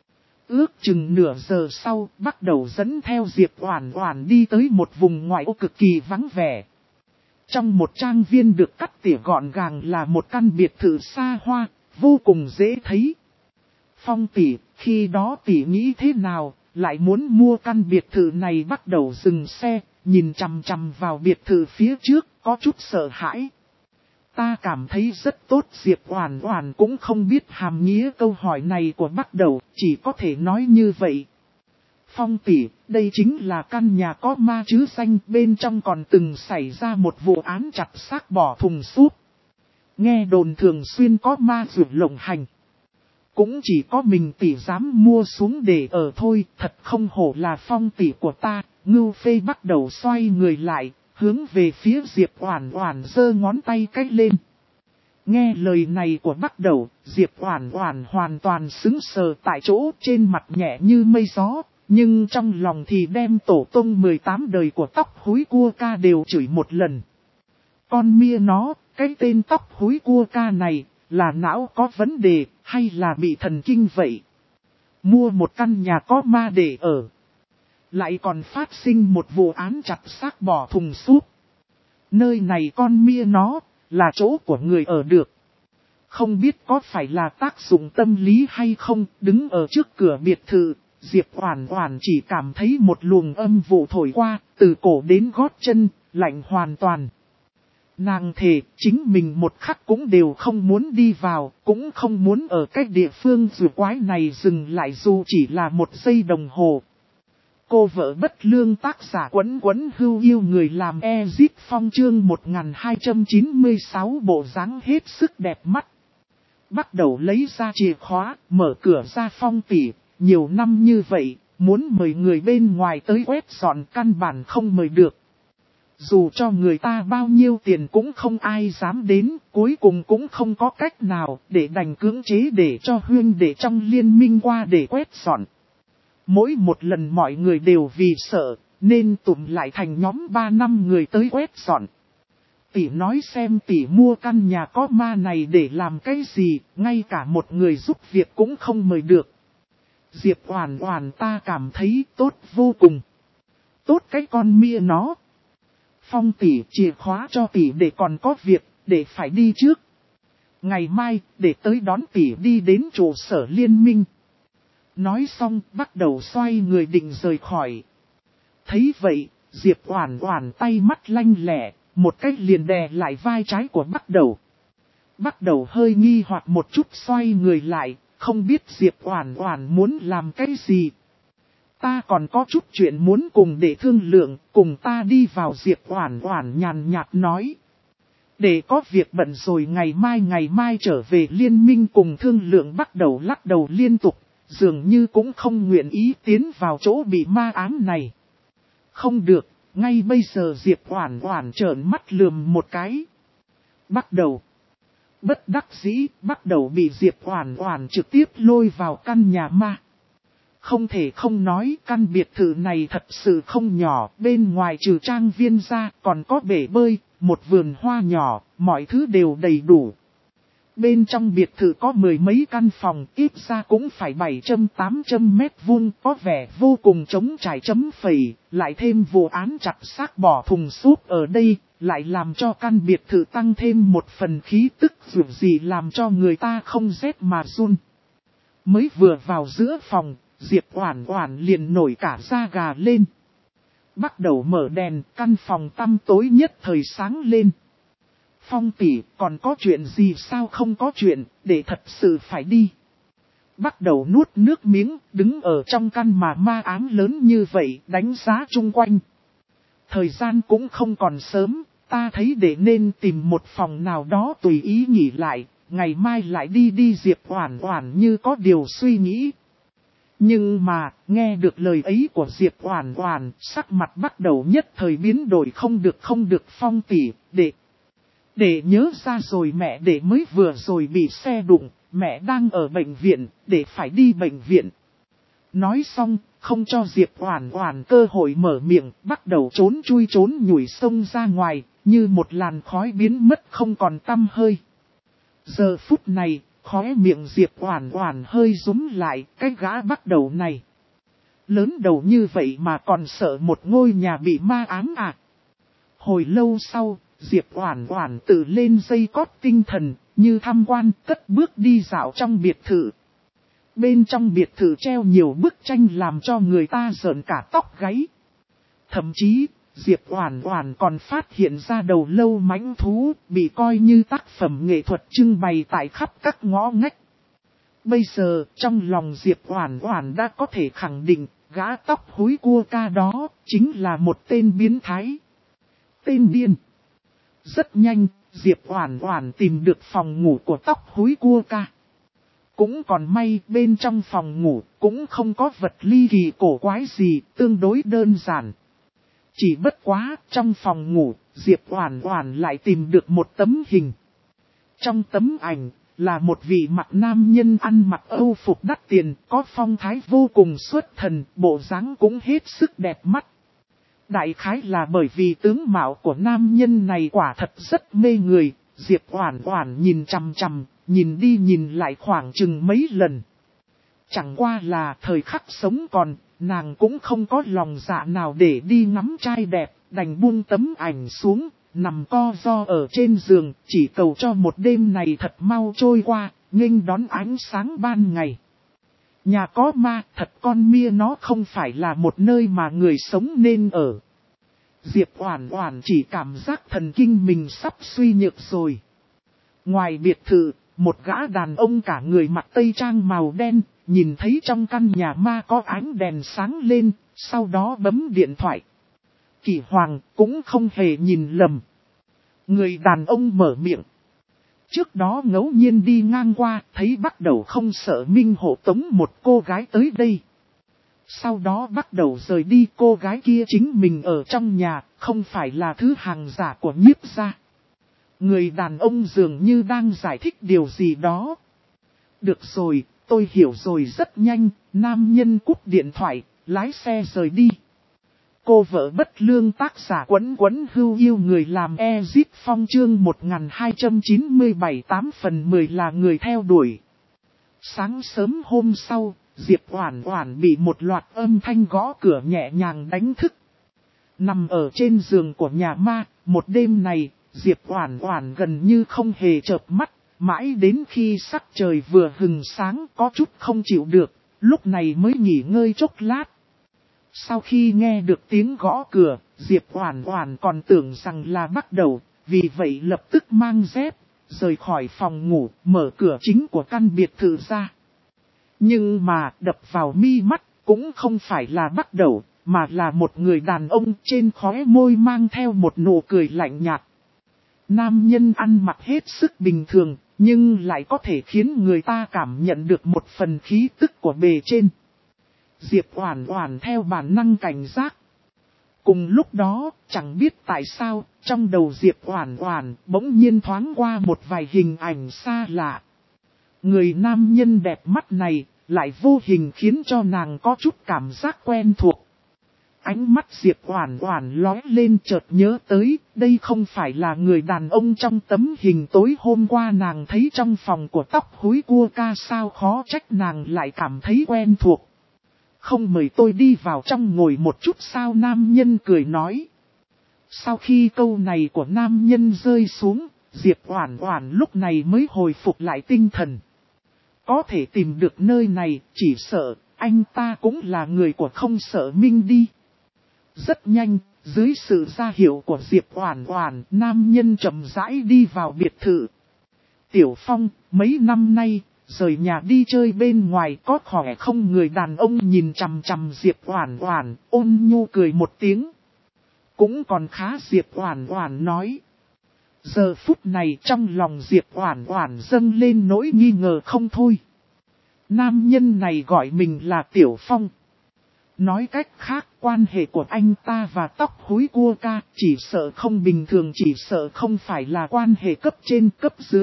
Ước chừng nửa giờ sau, bắt đầu dẫn theo Diệp Oản Oản đi tới một vùng ngoại ô cực kỳ vắng vẻ. Trong một trang viên được cắt tỉa gọn gàng là một căn biệt thự xa hoa, vô cùng dễ thấy. Phong tỷ, khi đó tỷ nghĩ thế nào, lại muốn mua căn biệt thự này? Bắt đầu dừng xe, nhìn chằm chằm vào biệt thự phía trước, có chút sợ hãi. Ta cảm thấy rất tốt. Diệp Oản Oản cũng không biết hàm nghĩa câu hỏi này của bắt đầu, chỉ có thể nói như vậy. Phong tỷ, đây chính là căn nhà có ma chứ danh, bên trong còn từng xảy ra một vụ án chặt xác bỏ thùng súp. Nghe đồn thường xuyên có ma dữ lộng hành. Cũng chỉ có mình tỷ dám mua xuống để ở thôi, thật không hổ là phong tỷ của ta. Ngưu Phê bắt đầu xoay người lại, hướng về phía Diệp Oản Oản giơ ngón tay cái lên. Nghe lời này của bắt đầu, Diệp Oản Oản hoàn toàn sững sờ tại chỗ, trên mặt nhẹ như mây gió, nhưng trong lòng thì đem tổ tông 18 đời của tóc húi cua ca đều chửi một lần. Con mia nó, cái tên tóc húi cua ca này, là não có vấn đề, hay là bị thần kinh vậy? Mua một căn nhà có ma để ở. Lại còn phát sinh một vụ án chặt xác bỏ thùng súp. Nơi này con mia nó, là chỗ của người ở được. Không biết có phải là tác dụng tâm lý hay không, đứng ở trước cửa biệt thự, Diệp Oản Oản chỉ cảm thấy một luồng âm vụ thổi qua, từ cổ đến gót chân, lạnh hoàn toàn. Nàng thề, chính mình một khắc cũng đều không muốn đi vào, cũng không muốn ở cái địa phương rùa quái này dừng lại dù chỉ là một giây đồng hồ. Cô vợ bất lương tác giả Quấn Quấn Hưu yêu người làm Ezip Phong chương 1296 bộ dáng hết sức đẹp mắt. Bắt đầu lấy ra chìa khóa, mở cửa ra. Phong tỷ, nhiều năm như vậy, muốn mời người bên ngoài tới quét dọn căn bản không mời được. Dù cho người ta bao nhiêu tiền cũng không ai dám đến, cuối cùng cũng không có cách nào để đành cưỡng chế để cho huynh đệ trong liên minh qua để quét dọn. Mỗi một lần mọi người đều vì sợ, nên tụm lại thành nhóm 3-5 người tới quét dọn. Tỷ nói xem tỷ mua căn nhà có ma này để làm cái gì, ngay cả một người giúp việc cũng không mời được. Diệp Oản Oản ta cảm thấy tốt vô cùng. Tốt cái con mia nó. Phong tỷ chìa khóa cho tỷ để còn có việc, để phải đi trước. Ngày mai, để tới đón tỷ đi đến trụ sở liên minh. Nói xong, bắt đầu xoay người định rời khỏi. Thấy vậy, Diệp Oản Oản tay mắt lanh lẹ, một cách liền đè lại vai trái của bắt đầu. Bắt đầu hơi nghi hoặc một chút xoay người lại, không biết Diệp Oản Oản muốn làm cái gì. Ta còn có chút chuyện muốn cùng để thương lượng, cùng ta đi vào. Diệp Oản Oản nhàn nhạt nói. Để có việc bận rồi, ngày mai trở về liên minh cùng thương lượng. Bắt đầu lắc đầu liên tục, dường như cũng không nguyện ý tiến vào chỗ bị ma ám này. Không được, ngay bây giờ Diệp Oản Oản trợn mắt lườm một cái. Bắt đầu. Bất đắc dĩ, bắt đầu bị Diệp Oản Oản trực tiếp lôi vào căn nhà ma. Không thể không nói, căn biệt thự này thật sự không nhỏ, bên ngoài trừ trang viên ra còn có bể bơi, một vườn hoa nhỏ, mọi thứ đều đầy đủ. Bên trong biệt thự có mười mấy căn phòng, ít ra cũng phải 700-800 mét vuông, có vẻ vô cùng trống trải chấm phẩy, lại thêm vụ án chặt xác bỏ thùng súp ở đây, lại làm cho căn biệt thự tăng thêm một phần khí tức dù gì làm cho người ta không rét mà run. Mới vừa vào giữa phòng, Diệp Oản Oản liền nổi cả da gà lên. Bắt đầu mở đèn, căn phòng tăm tối nhất thời sáng lên. Phong tỷ, còn có chuyện gì sao? Không có chuyện, để thật sự phải đi. Bắt đầu nuốt nước miếng, đứng ở trong căn mà ma ám lớn như vậy, đánh giá chung quanh. Thời gian cũng không còn sớm, ta thấy để nên tìm một phòng nào đó tùy ý nghỉ lại, ngày mai lại đi. Diệp Oản Oản như có điều suy nghĩ. Nhưng mà, nghe được lời ấy của Diệp Oản Oản, sắc mặt bắt đầu nhất thời biến đổi. Không được Phong tỷ, để nhớ ra rồi, mẹ để mới vừa rồi bị xe đụng, mẹ đang ở bệnh viện, để phải đi bệnh viện. Nói xong, không cho Diệp Oản Oản cơ hội mở miệng, bắt đầu trốn nhủi xông ra ngoài, như một làn khói biến mất không còn tăm hơi. Giờ phút này, Khóe miệng Diệp Oản Oản hơi rúm lại, cái gã bắt đầu này. Lớn đầu như vậy mà còn sợ một ngôi nhà bị ma ám à? Hồi lâu sau, Diệp Oản Oản tự lên dây cót tinh thần, như tham quan cất bước đi dạo trong biệt thự. Bên trong biệt thự treo nhiều bức tranh làm cho người ta rợn cả tóc gáy. Thậm chí, Diệp Oản Oản còn phát hiện ra đầu lâu mãnh thú bị coi như tác phẩm nghệ thuật trưng bày tại khắp các ngõ ngách. Bây giờ, trong lòng Diệp Oản Oản đã có thể khẳng định, gã tóc húi cua ca đó chính là một tên biến thái. Tên điên. Rất nhanh, Diệp Oản Oản tìm được phòng ngủ của tóc húi cua ca. Cũng còn may bên trong phòng ngủ cũng không có vật ly kỳ cổ quái gì, tương đối đơn giản. Chỉ bất quá, trong phòng ngủ, Diệp Oản Oản lại tìm được một tấm hình. Trong tấm ảnh, là một vị mặc nam nhân ăn mặc âu phục đắt tiền, có phong thái vô cùng xuất thần, bộ dáng cũng hết sức đẹp mắt. Đại khái là bởi vì tướng mạo của nam nhân này quả thật rất mê người, Diệp Oản Oản nhìn chằm chằm, nhìn đi nhìn lại khoảng chừng mấy lần. Chẳng qua là thời khắc sống còn, nàng cũng không có lòng dạ nào để đi ngắm trai đẹp, đành buông tấm ảnh xuống, nằm co ro ở trên giường, chỉ cầu cho một đêm này thật mau trôi qua, nghênh đón ánh sáng ban ngày. Nhà có ma, thật con mia nó không phải là một nơi mà người sống nên ở. Diệp Oản Oản chỉ cảm giác thần kinh mình sắp suy nhược rồi. Ngoài biệt thự, một gã đàn ông cả người mặc tây trang màu đen, nhìn thấy trong căn nhà ma có ánh đèn sáng lên, sau đó bấm điện thoại. Kỷ Hoàng cũng không hề nhìn lầm. Người đàn ông mở miệng. Trước đó ngẫu nhiên đi ngang qua, thấy bắt đầu không sợ Minh hộ tống một cô gái tới đây. Sau đó bắt đầu rời đi, cô gái kia chính mình ở trong nhà, không phải là thứ hàng giả của Nhiếp gia. Người đàn ông dường như đang giải thích điều gì đó. Được rồi, tôi hiểu rồi, rất nhanh, nam nhân cúp điện thoại, lái xe rời đi. Cô vợ bất lương tác giả Quấn Quấn Hưu Yêu người làm Ezit Phong chương 1297 8/10 là người theo đuổi. Sáng sớm hôm sau, Diệp Oản Oản bị một loạt âm thanh gõ cửa nhẹ nhàng đánh thức. Nằm ở trên giường của nhà ma, một đêm này, Diệp Oản Oản gần như không hề chợp mắt, mãi đến khi sắc trời vừa hừng sáng có chút không chịu được, lúc này mới nghỉ ngơi chốc lát. Sau khi nghe được tiếng gõ cửa, Diệp Oản Oản còn tưởng rằng là bắt đầu, vì vậy lập tức mang dép, rời khỏi phòng ngủ, mở cửa chính của căn biệt thự ra. Nhưng mà đập vào mi mắt cũng không phải là bắt đầu, mà là một người đàn ông trên khóe môi mang theo một nụ cười lạnh nhạt. Nam nhân ăn mặc hết sức bình thường, nhưng lại có thể khiến người ta cảm nhận được một phần khí tức của bề trên. Diệp Oản Oản theo bản năng cảnh giác. Cùng lúc đó, chẳng biết tại sao, trong đầu Diệp Oản Oản bỗng nhiên thoáng qua một vài hình ảnh xa lạ. Người nam nhân đẹp mắt này, lại vô hình khiến cho nàng có chút cảm giác quen thuộc. Ánh mắt Diệp Oản Oản lóe lên, chợt nhớ tới, đây không phải là người đàn ông trong tấm hình tối hôm qua nàng thấy trong phòng của tóc húi cua ca sao, khó trách nàng lại cảm thấy quen thuộc. Không mời tôi đi vào trong ngồi một chút sao, nam nhân cười nói. Sau khi câu này của nam nhân rơi xuống, Diệp Oản Oản lúc này mới hồi phục lại tinh thần. Có thể tìm được nơi này, chỉ sợ anh ta cũng là người của Không Sợ Minh đi. Rất nhanh, dưới sự ra hiệu của Diệp Oản Oản, nam nhân chậm rãi đi vào biệt thự. Tiểu Phong, mấy năm nay, rời nhà đi chơi bên ngoài có khỏe không? Người đàn ông nhìn chằm chằm Diệp Oản Oản, ôn nhu cười một tiếng. Cũng còn khá, Diệp Oản Oản nói. Giờ phút này trong lòng Diệp Oản Oản dâng lên nỗi nghi ngờ không thôi. Nam nhân này gọi mình là Tiểu Phong. Nói cách khác, quan hệ của anh ta và tóc húi cua ca chỉ sợ không bình thường, chỉ sợ không phải là quan hệ cấp trên cấp dưới.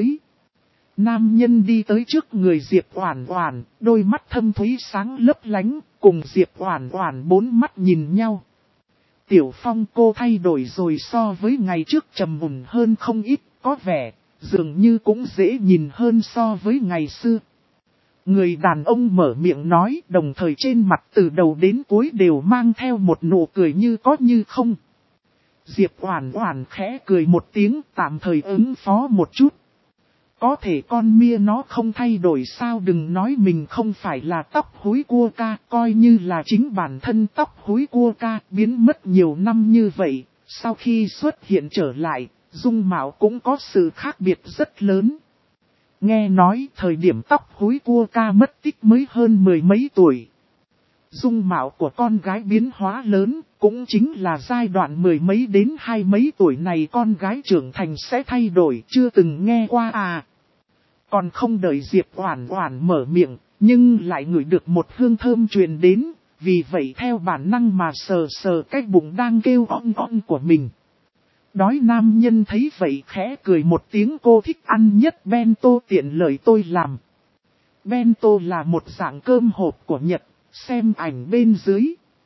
Nam nhân đi tới trước người Diệp Oản Oản, đôi mắt thâm thúy sáng lấp lánh, cùng Diệp Oản Oản bốn mắt nhìn nhau. Tiểu Phong, cô thay đổi rồi, so với ngày trước trầm mùn hơn không ít, có vẻ dường như cũng dễ nhìn hơn so với ngày xưa. Người đàn ông mở miệng nói, đồng thời trên mặt từ đầu đến cuối đều mang theo một nụ cười như có như không. Diệp Oản Oản khẽ cười một tiếng, tạm thời ứng phó một chút. Có thể con mia nó không thay đổi sao, đừng nói mình không phải là tóc húi cua ca, coi như là chính bản thân tóc húi cua ca biến mất nhiều năm như vậy, sau khi xuất hiện trở lại, dung mạo cũng có sự khác biệt rất lớn. Nghe nói thời điểm tóc húi cua ca mất tích mới hơn 10 mấy tuổi. Dung mạo của con gái biến hóa lớn, cũng chính là giai đoạn 10 mấy đến 20 mấy tuổi này con gái trưởng thành sẽ thay đổi, chưa từng nghe qua à. Còn không đợi Diệp Oản Oản mở miệng, nhưng lại ngửi được một hương thơm truyền đến, vì vậy theo bản năng mà sờ sờ cái bụng đang kêu ong ong của mình. Đói nam nhân thấy vậy khẽ cười một tiếng, cô thích ăn nhất bento, tiện lợi tôi làm. Bento là một dạng cơm hộp của Nhật, xem ảnh bên dưới.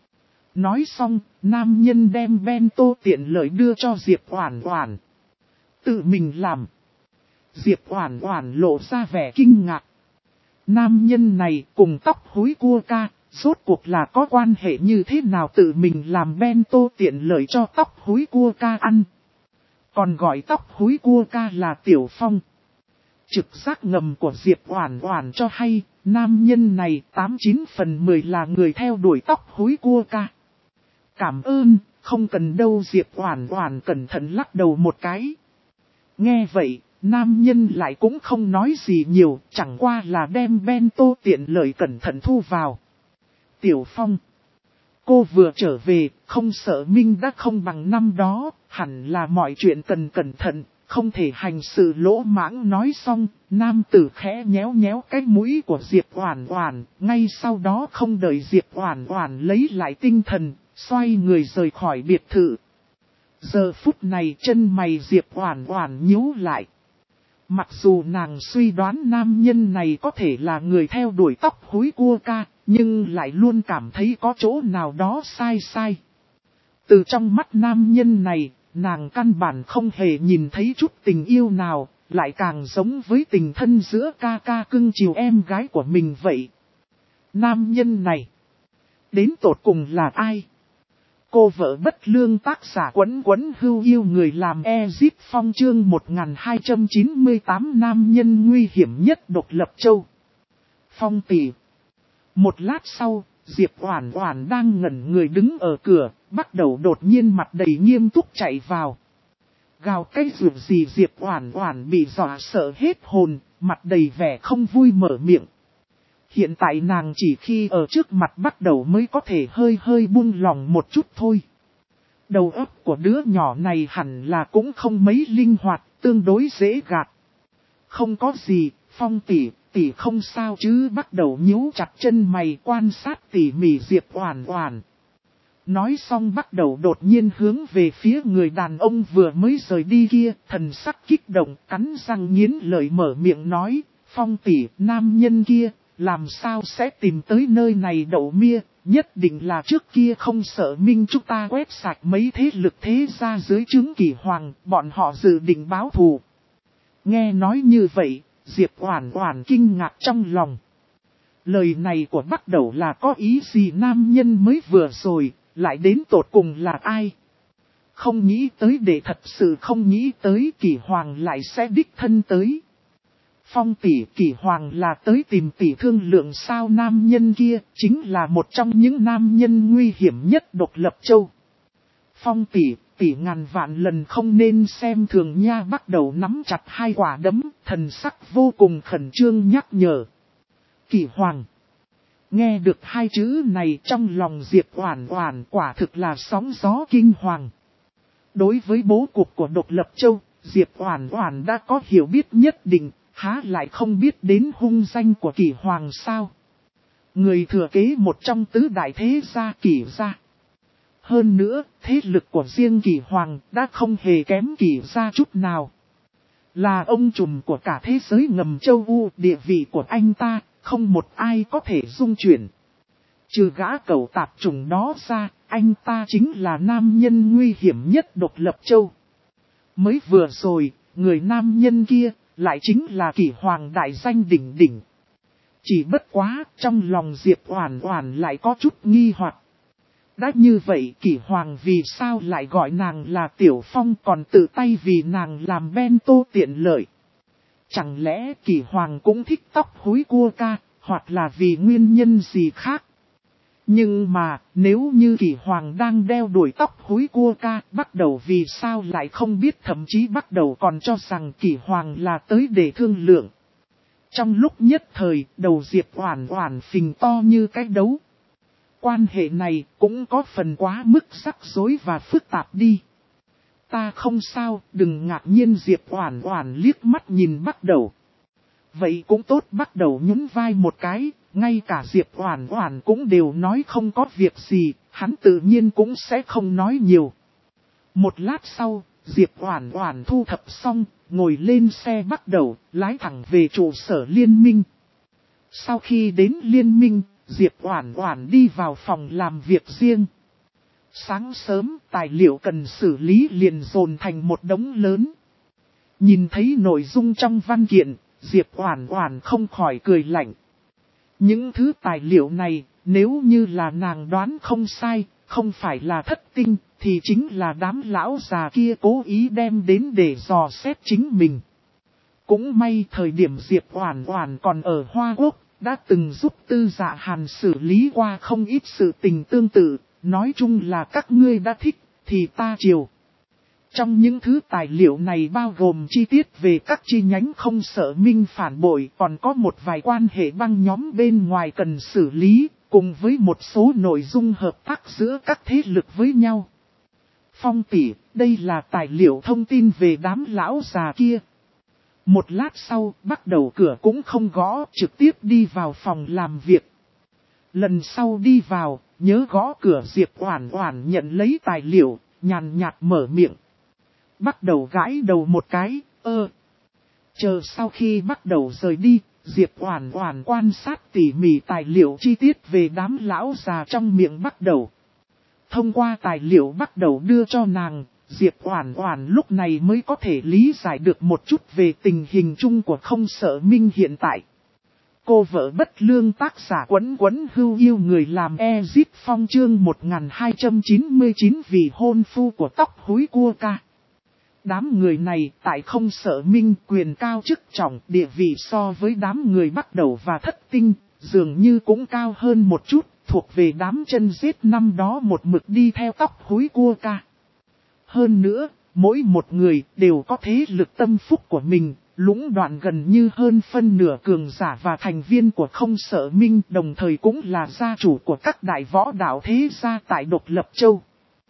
Nói xong, nam nhân đem bento tiện lợi đưa cho Diệp Oản Oản. Tự mình làm. Diệp Oản Oản lộ ra vẻ kinh ngạc. Nam nhân này cùng tóc húi cua ca, rốt cuộc là có quan hệ như thế nào, tự mình làm bento tiện lợi cho tóc húi cua ca ăn. Còn gọi tóc húi cua ca là Tiểu Phong. Trực giác ngầm của Diệp Oản Oản cho hay, nam nhân này 89 phần 10 là người theo đuổi tóc húi cua ca. Cảm ơn, không cần đâu, Diệp Oản Oản cẩn thận lắc đầu một cái. Nghe vậy, nam nhân lại cũng không nói gì nhiều, chẳng qua là đem bento tiện lợi cẩn thận thu vào. Tiểu Phong, cô vừa trở về, không sợ Minh đã không bằng năm đó, hẳn là mọi chuyện cần cẩn thận, không thể hành sự lỗ mãng. Nói xong, nam tử khẽ nhéo nhéo cái mũi của Diệp Oản Oản, ngay sau đó không đợi Diệp Oản Oản lấy lại tinh thần, xoay người rời khỏi biệt thự. Giờ phút này chân mày Diệp Oản Oản nhíu lại. Mặc dù nàng suy đoán nam nhân này có thể là người theo đuổi tóc húi cua ca, nhưng lại luôn cảm thấy có chỗ nào đó sai sai. Từ trong mắt nam nhân này, nàng căn bản không hề nhìn thấy chút tình yêu nào, lại càng giống với tình thân giữa ca ca cưng chiều em gái của mình vậy. Nam nhân này, đến tột cùng là ai? Cô vợ bất lương, tác giả Quấn Quấn Hưu yêu người làm Ezip Phong, chương 1298 nam nhân nguy hiểm nhất Độc Lập Châu. Phong tỷ. Một lát sau, Diệp Oản Oản đang ngẩn người đứng ở cửa, bắt đầu đột nhiên mặt đầy nghiêm túc chạy vào. Gào cái rượu gì, Diệp Oản Oản bị dọa sợ hết hồn, mặt đầy vẻ không vui mở miệng. Hiện tại nàng chỉ khi ở trước mặt bắt đầu mới có thể hơi hơi buông lòng một chút thôi. Đầu óc của đứa nhỏ này hẳn là cũng không mấy linh hoạt, tương đối dễ gạt. Không có gì, Phong tỷ, tỷ không sao chứ, bắt đầu nhíu chặt chân mày quan sát tỉ mỉ Diệp Oản Oản. Nói xong bắt đầu đột nhiên hướng về phía người đàn ông vừa mới rời đi kia, thần sắc kích động, cắn răng nghiến lợi mở miệng nói, Phong tỷ, nam nhân kia, làm sao sẽ tìm tới nơi này đậu mia, nhất định là trước kia không sợ Minh chúng ta quét sạch mấy thế lực thế gia dưới trướng Kỷ Hoàng, bọn họ dự định báo thù. Nghe nói như vậy, Diệp Oản Oản kinh ngạc trong lòng. Lời này của bắt đầu là có ý gì, nam nhân mới vừa rồi, lại đến tột cùng là ai? Không nghĩ tới, để thật sự không nghĩ tới Kỷ Hoàng lại sẽ đích thân tới. Phong tỷ, Kỷ Hoàng là tới tìm tỷ thương lượng sao? Nam nhân kia chính là một trong những nam nhân nguy hiểm nhất Độc Lập Châu. Phong tỷ, tỷ ngàn vạn lần không nên xem thường nha, bắt đầu nắm chặt hai quả đấm, thần sắc vô cùng khẩn trương nhắc nhở. Kỷ Hoàng. Nghe được hai chữ này trong lòng Diệp Oản Oản quả thực là sóng gió kinh hoàng. Đối với bố cục của Độc Lập Châu, Diệp Oản Oản đã có hiểu biết nhất định, há lại không biết đến hung danh của Kỷ Hoàng sao? Người thừa kế một trong tứ đại thế gia Kỷ gia. Hơn nữa, thế lực của riêng Kỷ Hoàng đã không hề kém Kỷ gia chút nào. Là ông trùm của cả thế giới ngầm châu U, địa vị của anh ta, không một ai có thể dung chuyển. Trừ gã cẩu tạp trùng đó ra, anh ta chính là nam nhân nguy hiểm nhất Độc Lập Châu. Mới vừa rồi, người nam nhân kia, lại chính là Kỷ Hoàng đại danh đỉnh đỉnh. Chỉ bất quá, trong lòng Diệp Oản Oản lại có chút nghi hoặc. Đã như vậy Kỷ Hoàng vì sao lại gọi nàng là Tiểu Phong còn tự tay vì nàng làm bento tiện lợi? Chẳng lẽ Kỷ Hoàng cũng thích tóc húi cua ca, hoặc là vì nguyên nhân gì khác? Nhưng mà, nếu như Kỷ Hoàng đang đeo đuổi tóc húi cua ca, bắt đầu vì sao lại không biết, thậm chí bắt đầu còn cho rằng Kỷ Hoàng là tới để thương lượng. Trong lúc nhất thời, đầu Diệp Oản Oản phình to như cái đấu. Quan hệ này cũng có phần quá mức rắc rối và phức tạp đi. Ta không sao, đừng ngạc nhiên. Diệp Oản Oản liếc mắt nhìn Bắt Đầu. Vậy cũng tốt. Bắt Đầu nhún vai một cái, ngay cả Diệp Oản Oản cũng đều nói không có việc gì, hắn tự nhiên cũng sẽ không nói nhiều. Một lát sau, Diệp Oản Oản thu thập xong, ngồi lên xe Bắt Đầu, lái thẳng về trụ sở liên minh. Sau khi đến liên minh, Diệp Oản Oản đi vào phòng làm việc riêng. Sáng sớm, tài liệu cần xử lý liền dồn thành một đống lớn. Nhìn thấy nội dung trong văn kiện, Diệp Oản Oản không khỏi cười lạnh. Những thứ tài liệu này, nếu như là nàng đoán không sai, không phải là thất tinh, thì chính là đám lão già kia cố ý đem đến để dò xét chính mình. Cũng may thời điểm Diệp Oản Oản còn ở Hoa Quốc, đã từng giúp Tư Dạ Hàn xử lý qua không ít sự tình tương tự, nói chung là các ngươi đã thích, thì ta chiều. Trong những thứ tài liệu này bao gồm chi tiết về các chi nhánh không sợ Minh phản bội, còn có một vài quan hệ băng nhóm bên ngoài cần xử lý, cùng với một số nội dung hợp tác giữa các thế lực với nhau. Phong tỷ, đây là tài liệu thông tin về đám lão già kia. Một lát sau, Bắt Đầu cửa cũng không gõ, trực tiếp đi vào phòng làm việc. Lần sau đi vào, nhớ gõ cửa. Diệp Oản Oản nhận lấy tài liệu, nhàn nhạt mở miệng. Bắt Đầu gãi đầu một cái, Chờ sau khi Bắt Đầu rời đi, Diệp Oản Oản quan sát tỉ mỉ tài liệu chi tiết về đám lão già trong miệng Bắt Đầu. Thông qua tài liệu Bắt Đầu đưa cho nàng, Diệp Oản Oản lúc này mới có thể lý giải được một chút về tình hình chung của không sợ Minh hiện tại. Cô vợ bất lương tác giả Quấn Quấn Hưu yêu người làm Ezit Phong chương 1299 vì hôn phu của tóc húi cua ca. Đám người này tại không sợ Minh quyền cao chức trọng, địa vị so với đám người Bắt Đầu và Thất Tinh, dường như cũng cao hơn một chút, thuộc về đám chân giết năm đó một mực đi theo tóc húi cua ca. Hơn nữa, mỗi một người đều có thế lực tâm phúc của mình, lũng đoạn gần như hơn phân nửa cường giả và thành viên của không sợ Minh, đồng thời cũng là gia chủ của các đại võ đạo thế gia tại Độc Lập Châu.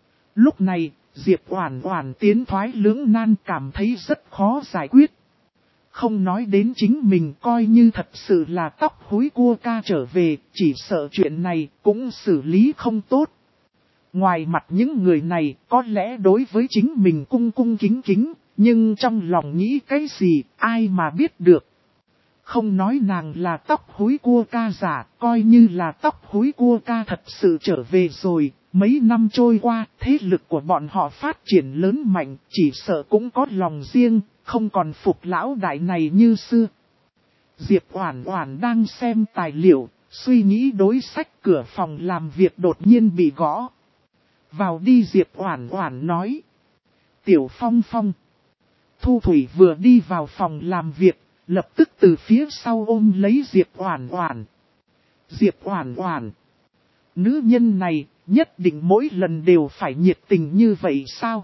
Lúc này, Diệp Oản Oản tiến thoái lưỡng nan, cảm thấy rất khó giải quyết. Không nói đến chính mình, coi như thật sự là tóc húi cua ca trở về, chỉ sợ chuyện này cũng xử lý không tốt. Ngoài mặt những người này có lẽ đối với chính mình cung cung kính kính, nhưng trong lòng nghĩ cái gì ai mà biết được. Không nói nàng là tóc húi cua ca giả, coi như là tóc húi cua ca thật sự trở về rồi, mấy năm trôi qua, thế lực của bọn họ phát triển lớn mạnh, chỉ sợ cũng có lòng riêng, không còn phục lão đại này như xưa. Diệp Oản Oản đang xem tài liệu, suy nghĩ đối sách, cửa phòng làm việc đột nhiên bị gõ. Vào đi. Diệp Oản Oản nói. Tiểu Phong Phong. Thu Thủy vừa đi vào phòng làm việc, lập tức từ phía sau ôm lấy Diệp Oản Oản. Diệp Oản Oản. Nữ nhân này, nhất định mỗi lần đều phải nhiệt tình như vậy sao?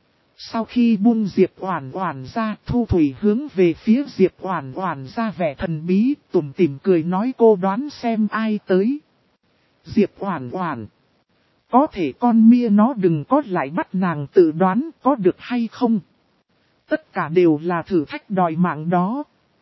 Sau khi buông Diệp Oản Oản ra, Thu Thủy hướng về phía Diệp Oản Oản ra vẻ thần bí, tủm tỉm cười nói cô đoán xem ai tới. Diệp Oản Oản. Có thể con mia nó đừng có lại bắt nàng tự đoán có được hay không. Tất cả đều là thử thách đòi mạng đó.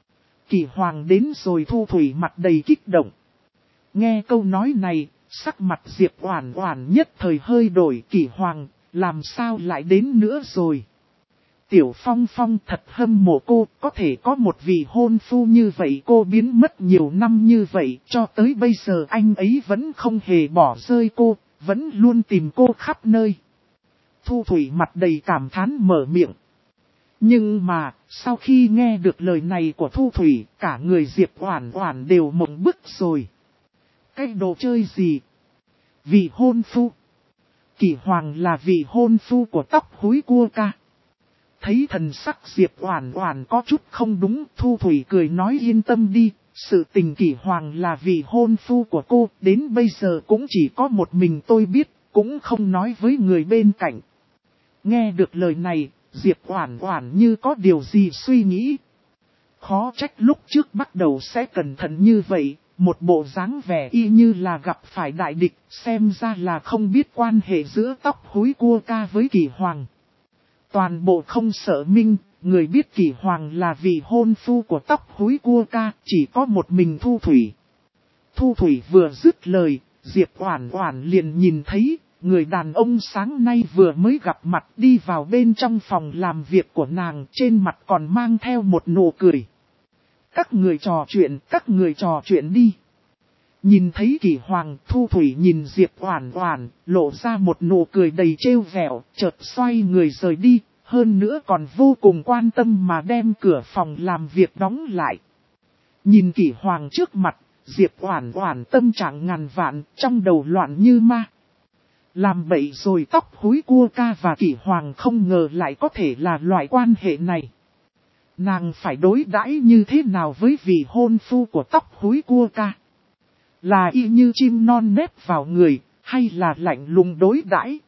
Kỷ Hoàng đến rồi. Thu Thủy mặt đầy kích động. Nghe câu nói này, sắc mặt Diệp Oản Oản nhất thời hơi đổi. Kỷ Hoàng, làm sao lại đến nữa rồi? Tiểu Phong Phong thật hâm mộ cô, có thể có một vị hôn phu như vậy. Cô biến mất nhiều năm như vậy, cho tới bây giờ anh ấy vẫn không hề bỏ rơi cô, vẫn luôn tìm cô khắp nơi. Thu Thủy mặt đầy cảm thán mở miệng. Nhưng mà, sau khi nghe được lời này của Thu Thủy, cả người Diệp Oản Oản đều mộng bức rồi. Cái đồ chơi gì? Vị hôn phu. Kỷ Hoàng là vị hôn phu của Tóc Húi Cua Ca. Thấy thần sắc Diệp Oản Oản có chút không đúng, Thu Thủy cười nói yên tâm đi, sự tình Kỷ Hoàng là vị hôn phu của cô, đến bây giờ cũng chỉ có một mình tôi biết, cũng không nói với người bên cạnh. Nghe được lời này, Diệp Oản Oản như có điều gì suy nghĩ. Khó trách lúc trước bắt đầu sẽ cẩn thận như vậy, một bộ dáng vẻ y như là gặp phải đại địch, xem ra là không biết quan hệ giữa Tóc Húi Cua Ca với Kỷ Hoàng. Toàn bộ không sợ minh, người biết Kỷ Hoàng là vị hôn phu của Tóc Húi Cua Ca, chỉ có một mình Thu Thủy. Thu Thủy vừa dứt lời, Diệp Oản Oản liền nhìn thấy, người đàn ông sáng nay vừa mới gặp mặt đi vào bên trong phòng làm việc của nàng, trên mặt còn mang theo một nụ cười. Các người trò chuyện đi. Nhìn thấy Kỷ Hoàng, Thu Thủy nhìn Diệp Oản Oản, lộ ra một nụ cười đầy trêu vẹo, chợt xoay người rời đi, hơn nữa còn vô cùng quan tâm mà đem cửa phòng làm việc đóng lại. Nhìn Kỷ Hoàng trước mặt, Diệp Oản Oản tâm trạng ngàn vạn, trong đầu loạn như ma. Làm bậy rồi, Tóc Húi Cua Ca và Kỷ Hoàng không ngờ lại có thể là loại quan hệ này. Nàng phải đối đãi như thế nào với vị hôn phu của Tóc Húi Cua Ca? Là y như chim non nép vào người, hay là lạnh lùng đối đãi?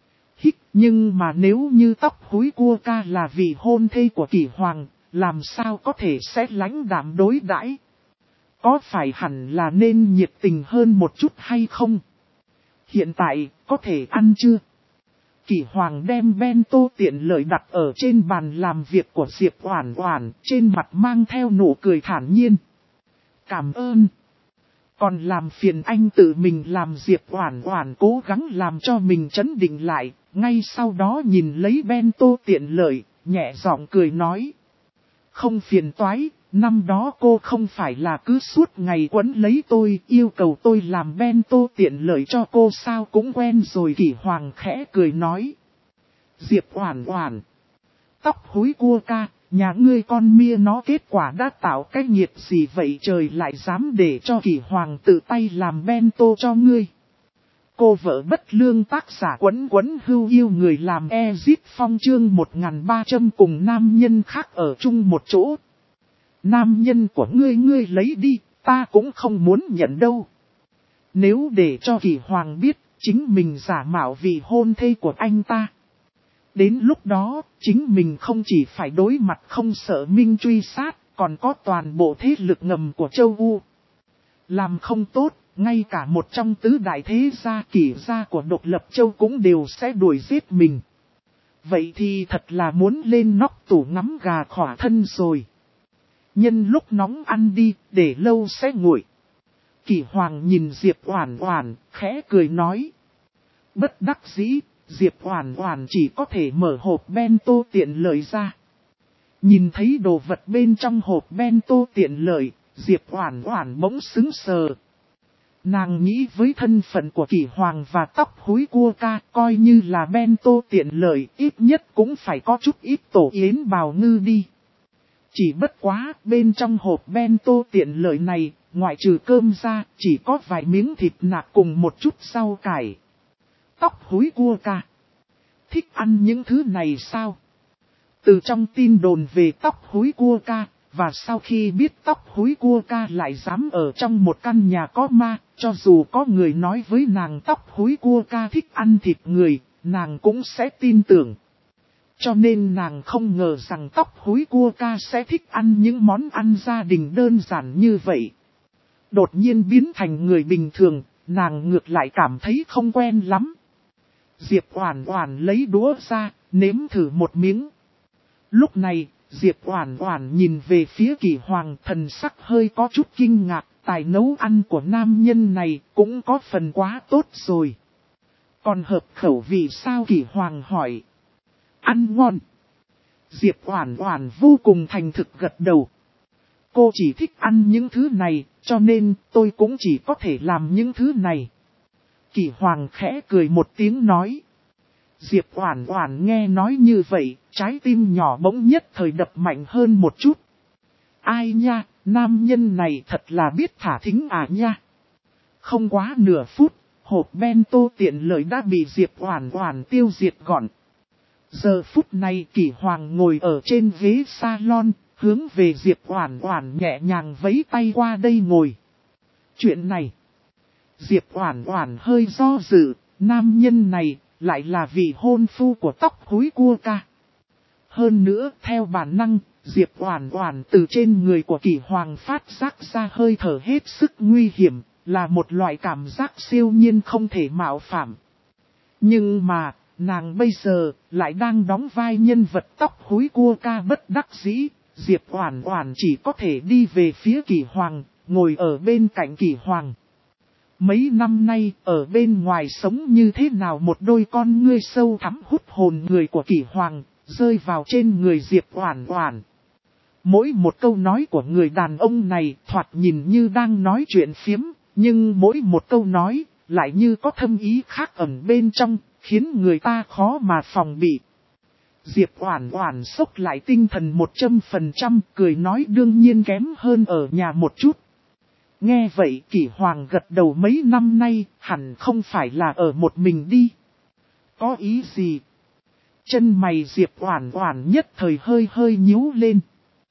Nhưng mà nếu như Tóc Húi Cua Ca là vị hôn thê của Kỷ Hoàng, làm sao có thể sẽ lãnh đạm đối đãi? Có phải hẳn là nên nhiệt tình hơn một chút hay không? Hiện tại, có thể ăn chưa? Kỷ Hoàng đem bento tiện lợi đặt ở trên bàn làm việc của Diệp Oản Oản, trên mặt mang theo nụ cười thản nhiên. Cảm ơn. Còn làm phiền anh tự mình làm. Diệp Oản Oản cố gắng làm cho mình trấn định lại, ngay sau đó nhìn lấy bento tiện lợi, nhẹ giọng cười nói. Không phiền toái, năm đó cô không phải là cứ suốt ngày quấn lấy tôi, yêu cầu tôi làm bento tiện lợi cho cô sao, cũng quen rồi. Kỷ Hoàng khẽ cười nói. Diệp Oản Oản, Tóc Húi Cua Ca, nhà ngươi con mia nó kết quả đã tạo cái nhiệt gì vậy trời, lại dám để cho Kỷ Hoàng tự tay làm bento cho ngươi. Cô vợ bất lương, tác giả Quấn Quấn Hưu Yêu người làm Ezit Phong chương 1300 cùng nam nhân khác ở chung một chỗ. Nam nhân của ngươi lấy đi, ta cũng không muốn nhận đâu. Nếu để cho Kỷ Hoàng biết, chính mình giả mạo vị hôn thê của anh ta. Đến lúc đó, chính mình không chỉ phải đối mặt không sợ minh truy sát, còn có toàn bộ thế lực ngầm của châu U. Làm không tốt, ngay cả một trong tứ đại thế gia Kỷ gia của Độc Lập Châu cũng đều sẽ đuổi giết mình. Vậy thì thật là muốn lên nóc tủ ngắm gà khỏa thân rồi. Nhân lúc nóng ăn đi, để lâu sẽ nguội. Kỷ Hoàng nhìn Diệp Oản Oản, khẽ cười nói. Bất đắc dĩ, Diệp Oản Oản chỉ có thể mở hộp bento tiện lợi ra. Nhìn thấy đồ vật bên trong hộp bento tiện lợi, Diệp Oản Oản bỗng sững sờ. Nàng nghĩ với thân phận của Kỷ Hoàng và Tóc Húi Cua Ca, coi như là bento tiện lợi, ít nhất cũng phải có chút ít tổ yến bào ngư đi. Chỉ bất quá, bên trong hộp bento tiện lợi này, ngoại trừ cơm ra, chỉ có vài miếng thịt nạc cùng một chút rau cải. Tóc Húi Cua Ca, thích ăn những thứ này sao? Từ trong tin đồn về Tóc Húi Cua Ca, và sau khi biết Tóc Húi Cua Ca lại dám ở trong một căn nhà có ma, cho dù có người nói với nàng Tóc Húi Cua Ca thích ăn thịt người, nàng cũng sẽ tin tưởng. Cho nên nàng không ngờ rằng Tóc Húi Cua Ca sẽ thích ăn những món ăn gia đình đơn giản như vậy. Đột nhiên biến thành người bình thường, nàng ngược lại cảm thấy không quen lắm. Diệp Oản Oản lấy đũa ra, nếm thử một miếng. Lúc này, Diệp Oản Oản nhìn về phía Kỷ Hoàng, thần sắc hơi có chút kinh ngạc, tài nấu ăn của nam nhân này cũng có phần quá tốt rồi. Còn hợp khẩu vị sao? Kỷ Hoàng hỏi. Ăn ngon. Diệp Oản Oản vô cùng thành thực gật đầu. Cô chỉ thích ăn những thứ này, cho nên tôi cũng chỉ có thể làm những thứ này. Kỷ Hoàng khẽ cười một tiếng nói. Diệp Oản Oản nghe nói như vậy, trái tim nhỏ bỗng nhất thời đập mạnh hơn một chút. Ai nha, nam nhân này thật là biết thả thính à nha. Không quá nửa phút, hộp bento tiện lợi đã bị Diệp Oản Oản tiêu diệt gọn. Giờ phút này Kỷ Hoàng ngồi ở trên ghế salon, hướng về Diệp Oản Oản nhẹ nhàng vẫy tay qua đây ngồi. Chuyện này, Diệp Oản Oản hơi do dự, nam nhân này lại là vị hôn phu của Tóc Húi Cua Ca. Hơn nữa, theo bản năng, Diệp Oản Oản từ trên người của Kỷ Hoàng phát giác ra hơi thở hết sức nguy hiểm, là một loại cảm giác siêu nhiên không thể mạo phạm. Nhưng mà, nàng bây giờ lại đang đóng vai nhân vật Tóc Húi Cua Ca bất đắc dĩ, Diệp Oản Oản chỉ có thể đi về phía Kỷ Hoàng, ngồi ở bên cạnh Kỷ Hoàng. Mấy năm nay, ở bên ngoài sống như thế nào một đôi con ngươi sâu thẳm hút hồn người của Kỷ Hoàng, rơi vào trên người Diệp Oản Oản. Mỗi một câu nói của người đàn ông này thoạt nhìn như đang nói chuyện phiếm, nhưng mỗi một câu nói lại như có thâm ý khác ẩn bên trong, khiến người ta khó mà phòng bị. Diệp Oản Oản sốc lại tinh thần 100%, cười nói đương nhiên kém hơn ở nhà một chút. Nghe vậy Kỷ Hoàng gật đầu, mấy năm nay hẳn không phải là ở một mình đi. Có ý gì? Chân mày Diệp Oản Oản nhất thời hơi hơi nhíu lên.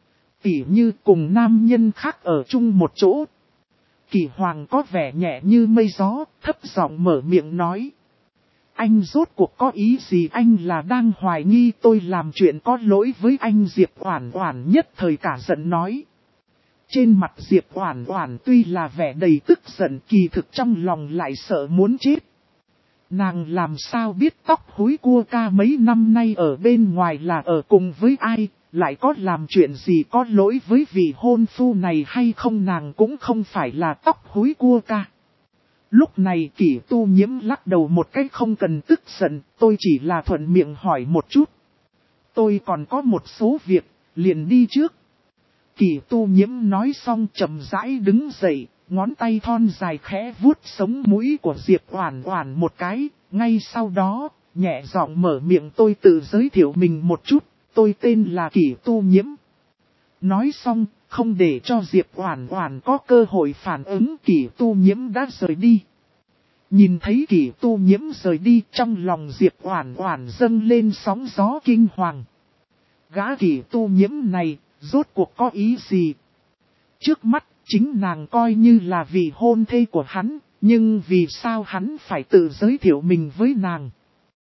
Tỉ như cùng nam nhân khác ở chung một chỗ. Kỷ Hoàng có vẻ nhẹ như mây gió, thấp giọng mở miệng nói. Anh rốt cuộc có ý gì? Anh là đang hoài nghi tôi làm chuyện có lỗi với anh? Diệp Oản Oản nhất thời cả giận nói. Trên mặt Diệp Oản Oản tuy là vẻ đầy tức giận, kỳ thực trong lòng lại sợ muốn chết. Nàng làm sao biết Tóc Húi Cua Ca mấy năm nay ở bên ngoài là ở cùng với ai, lại có làm chuyện gì có lỗi với vị hôn phu này hay không? Nàng cũng không phải là Tóc Húi Cua Ca. Lúc này Kỷ Tu Nhiễm lắc đầu một cách không cần tức giận, tôi chỉ là thuận miệng hỏi một chút. Tôi còn có một số việc, liền đi trước. Kỷ Tu Nhiễm nói xong chậm rãi đứng dậy, ngón tay thon dài khẽ vuốt sống mũi của Diệp Oản Oản một cái, ngay sau đó, nhẹ giọng mở miệng, tôi tự giới thiệu mình một chút, tôi tên là Kỷ Tu Nhiễm. Nói xong, không để cho Diệp Oản Oản có cơ hội phản ứng, Kỷ Tu Nhiễm đã rời đi. Nhìn thấy Kỷ Tu Nhiễm rời đi, trong lòng Diệp Oản Oản dâng lên sóng gió kinh hoàng. Gã Kỷ Tu Nhiễm này, rốt cuộc có ý gì? Trước mắt, chính nàng coi như là vị hôn thê của hắn, nhưng vì sao hắn phải tự giới thiệu mình với nàng?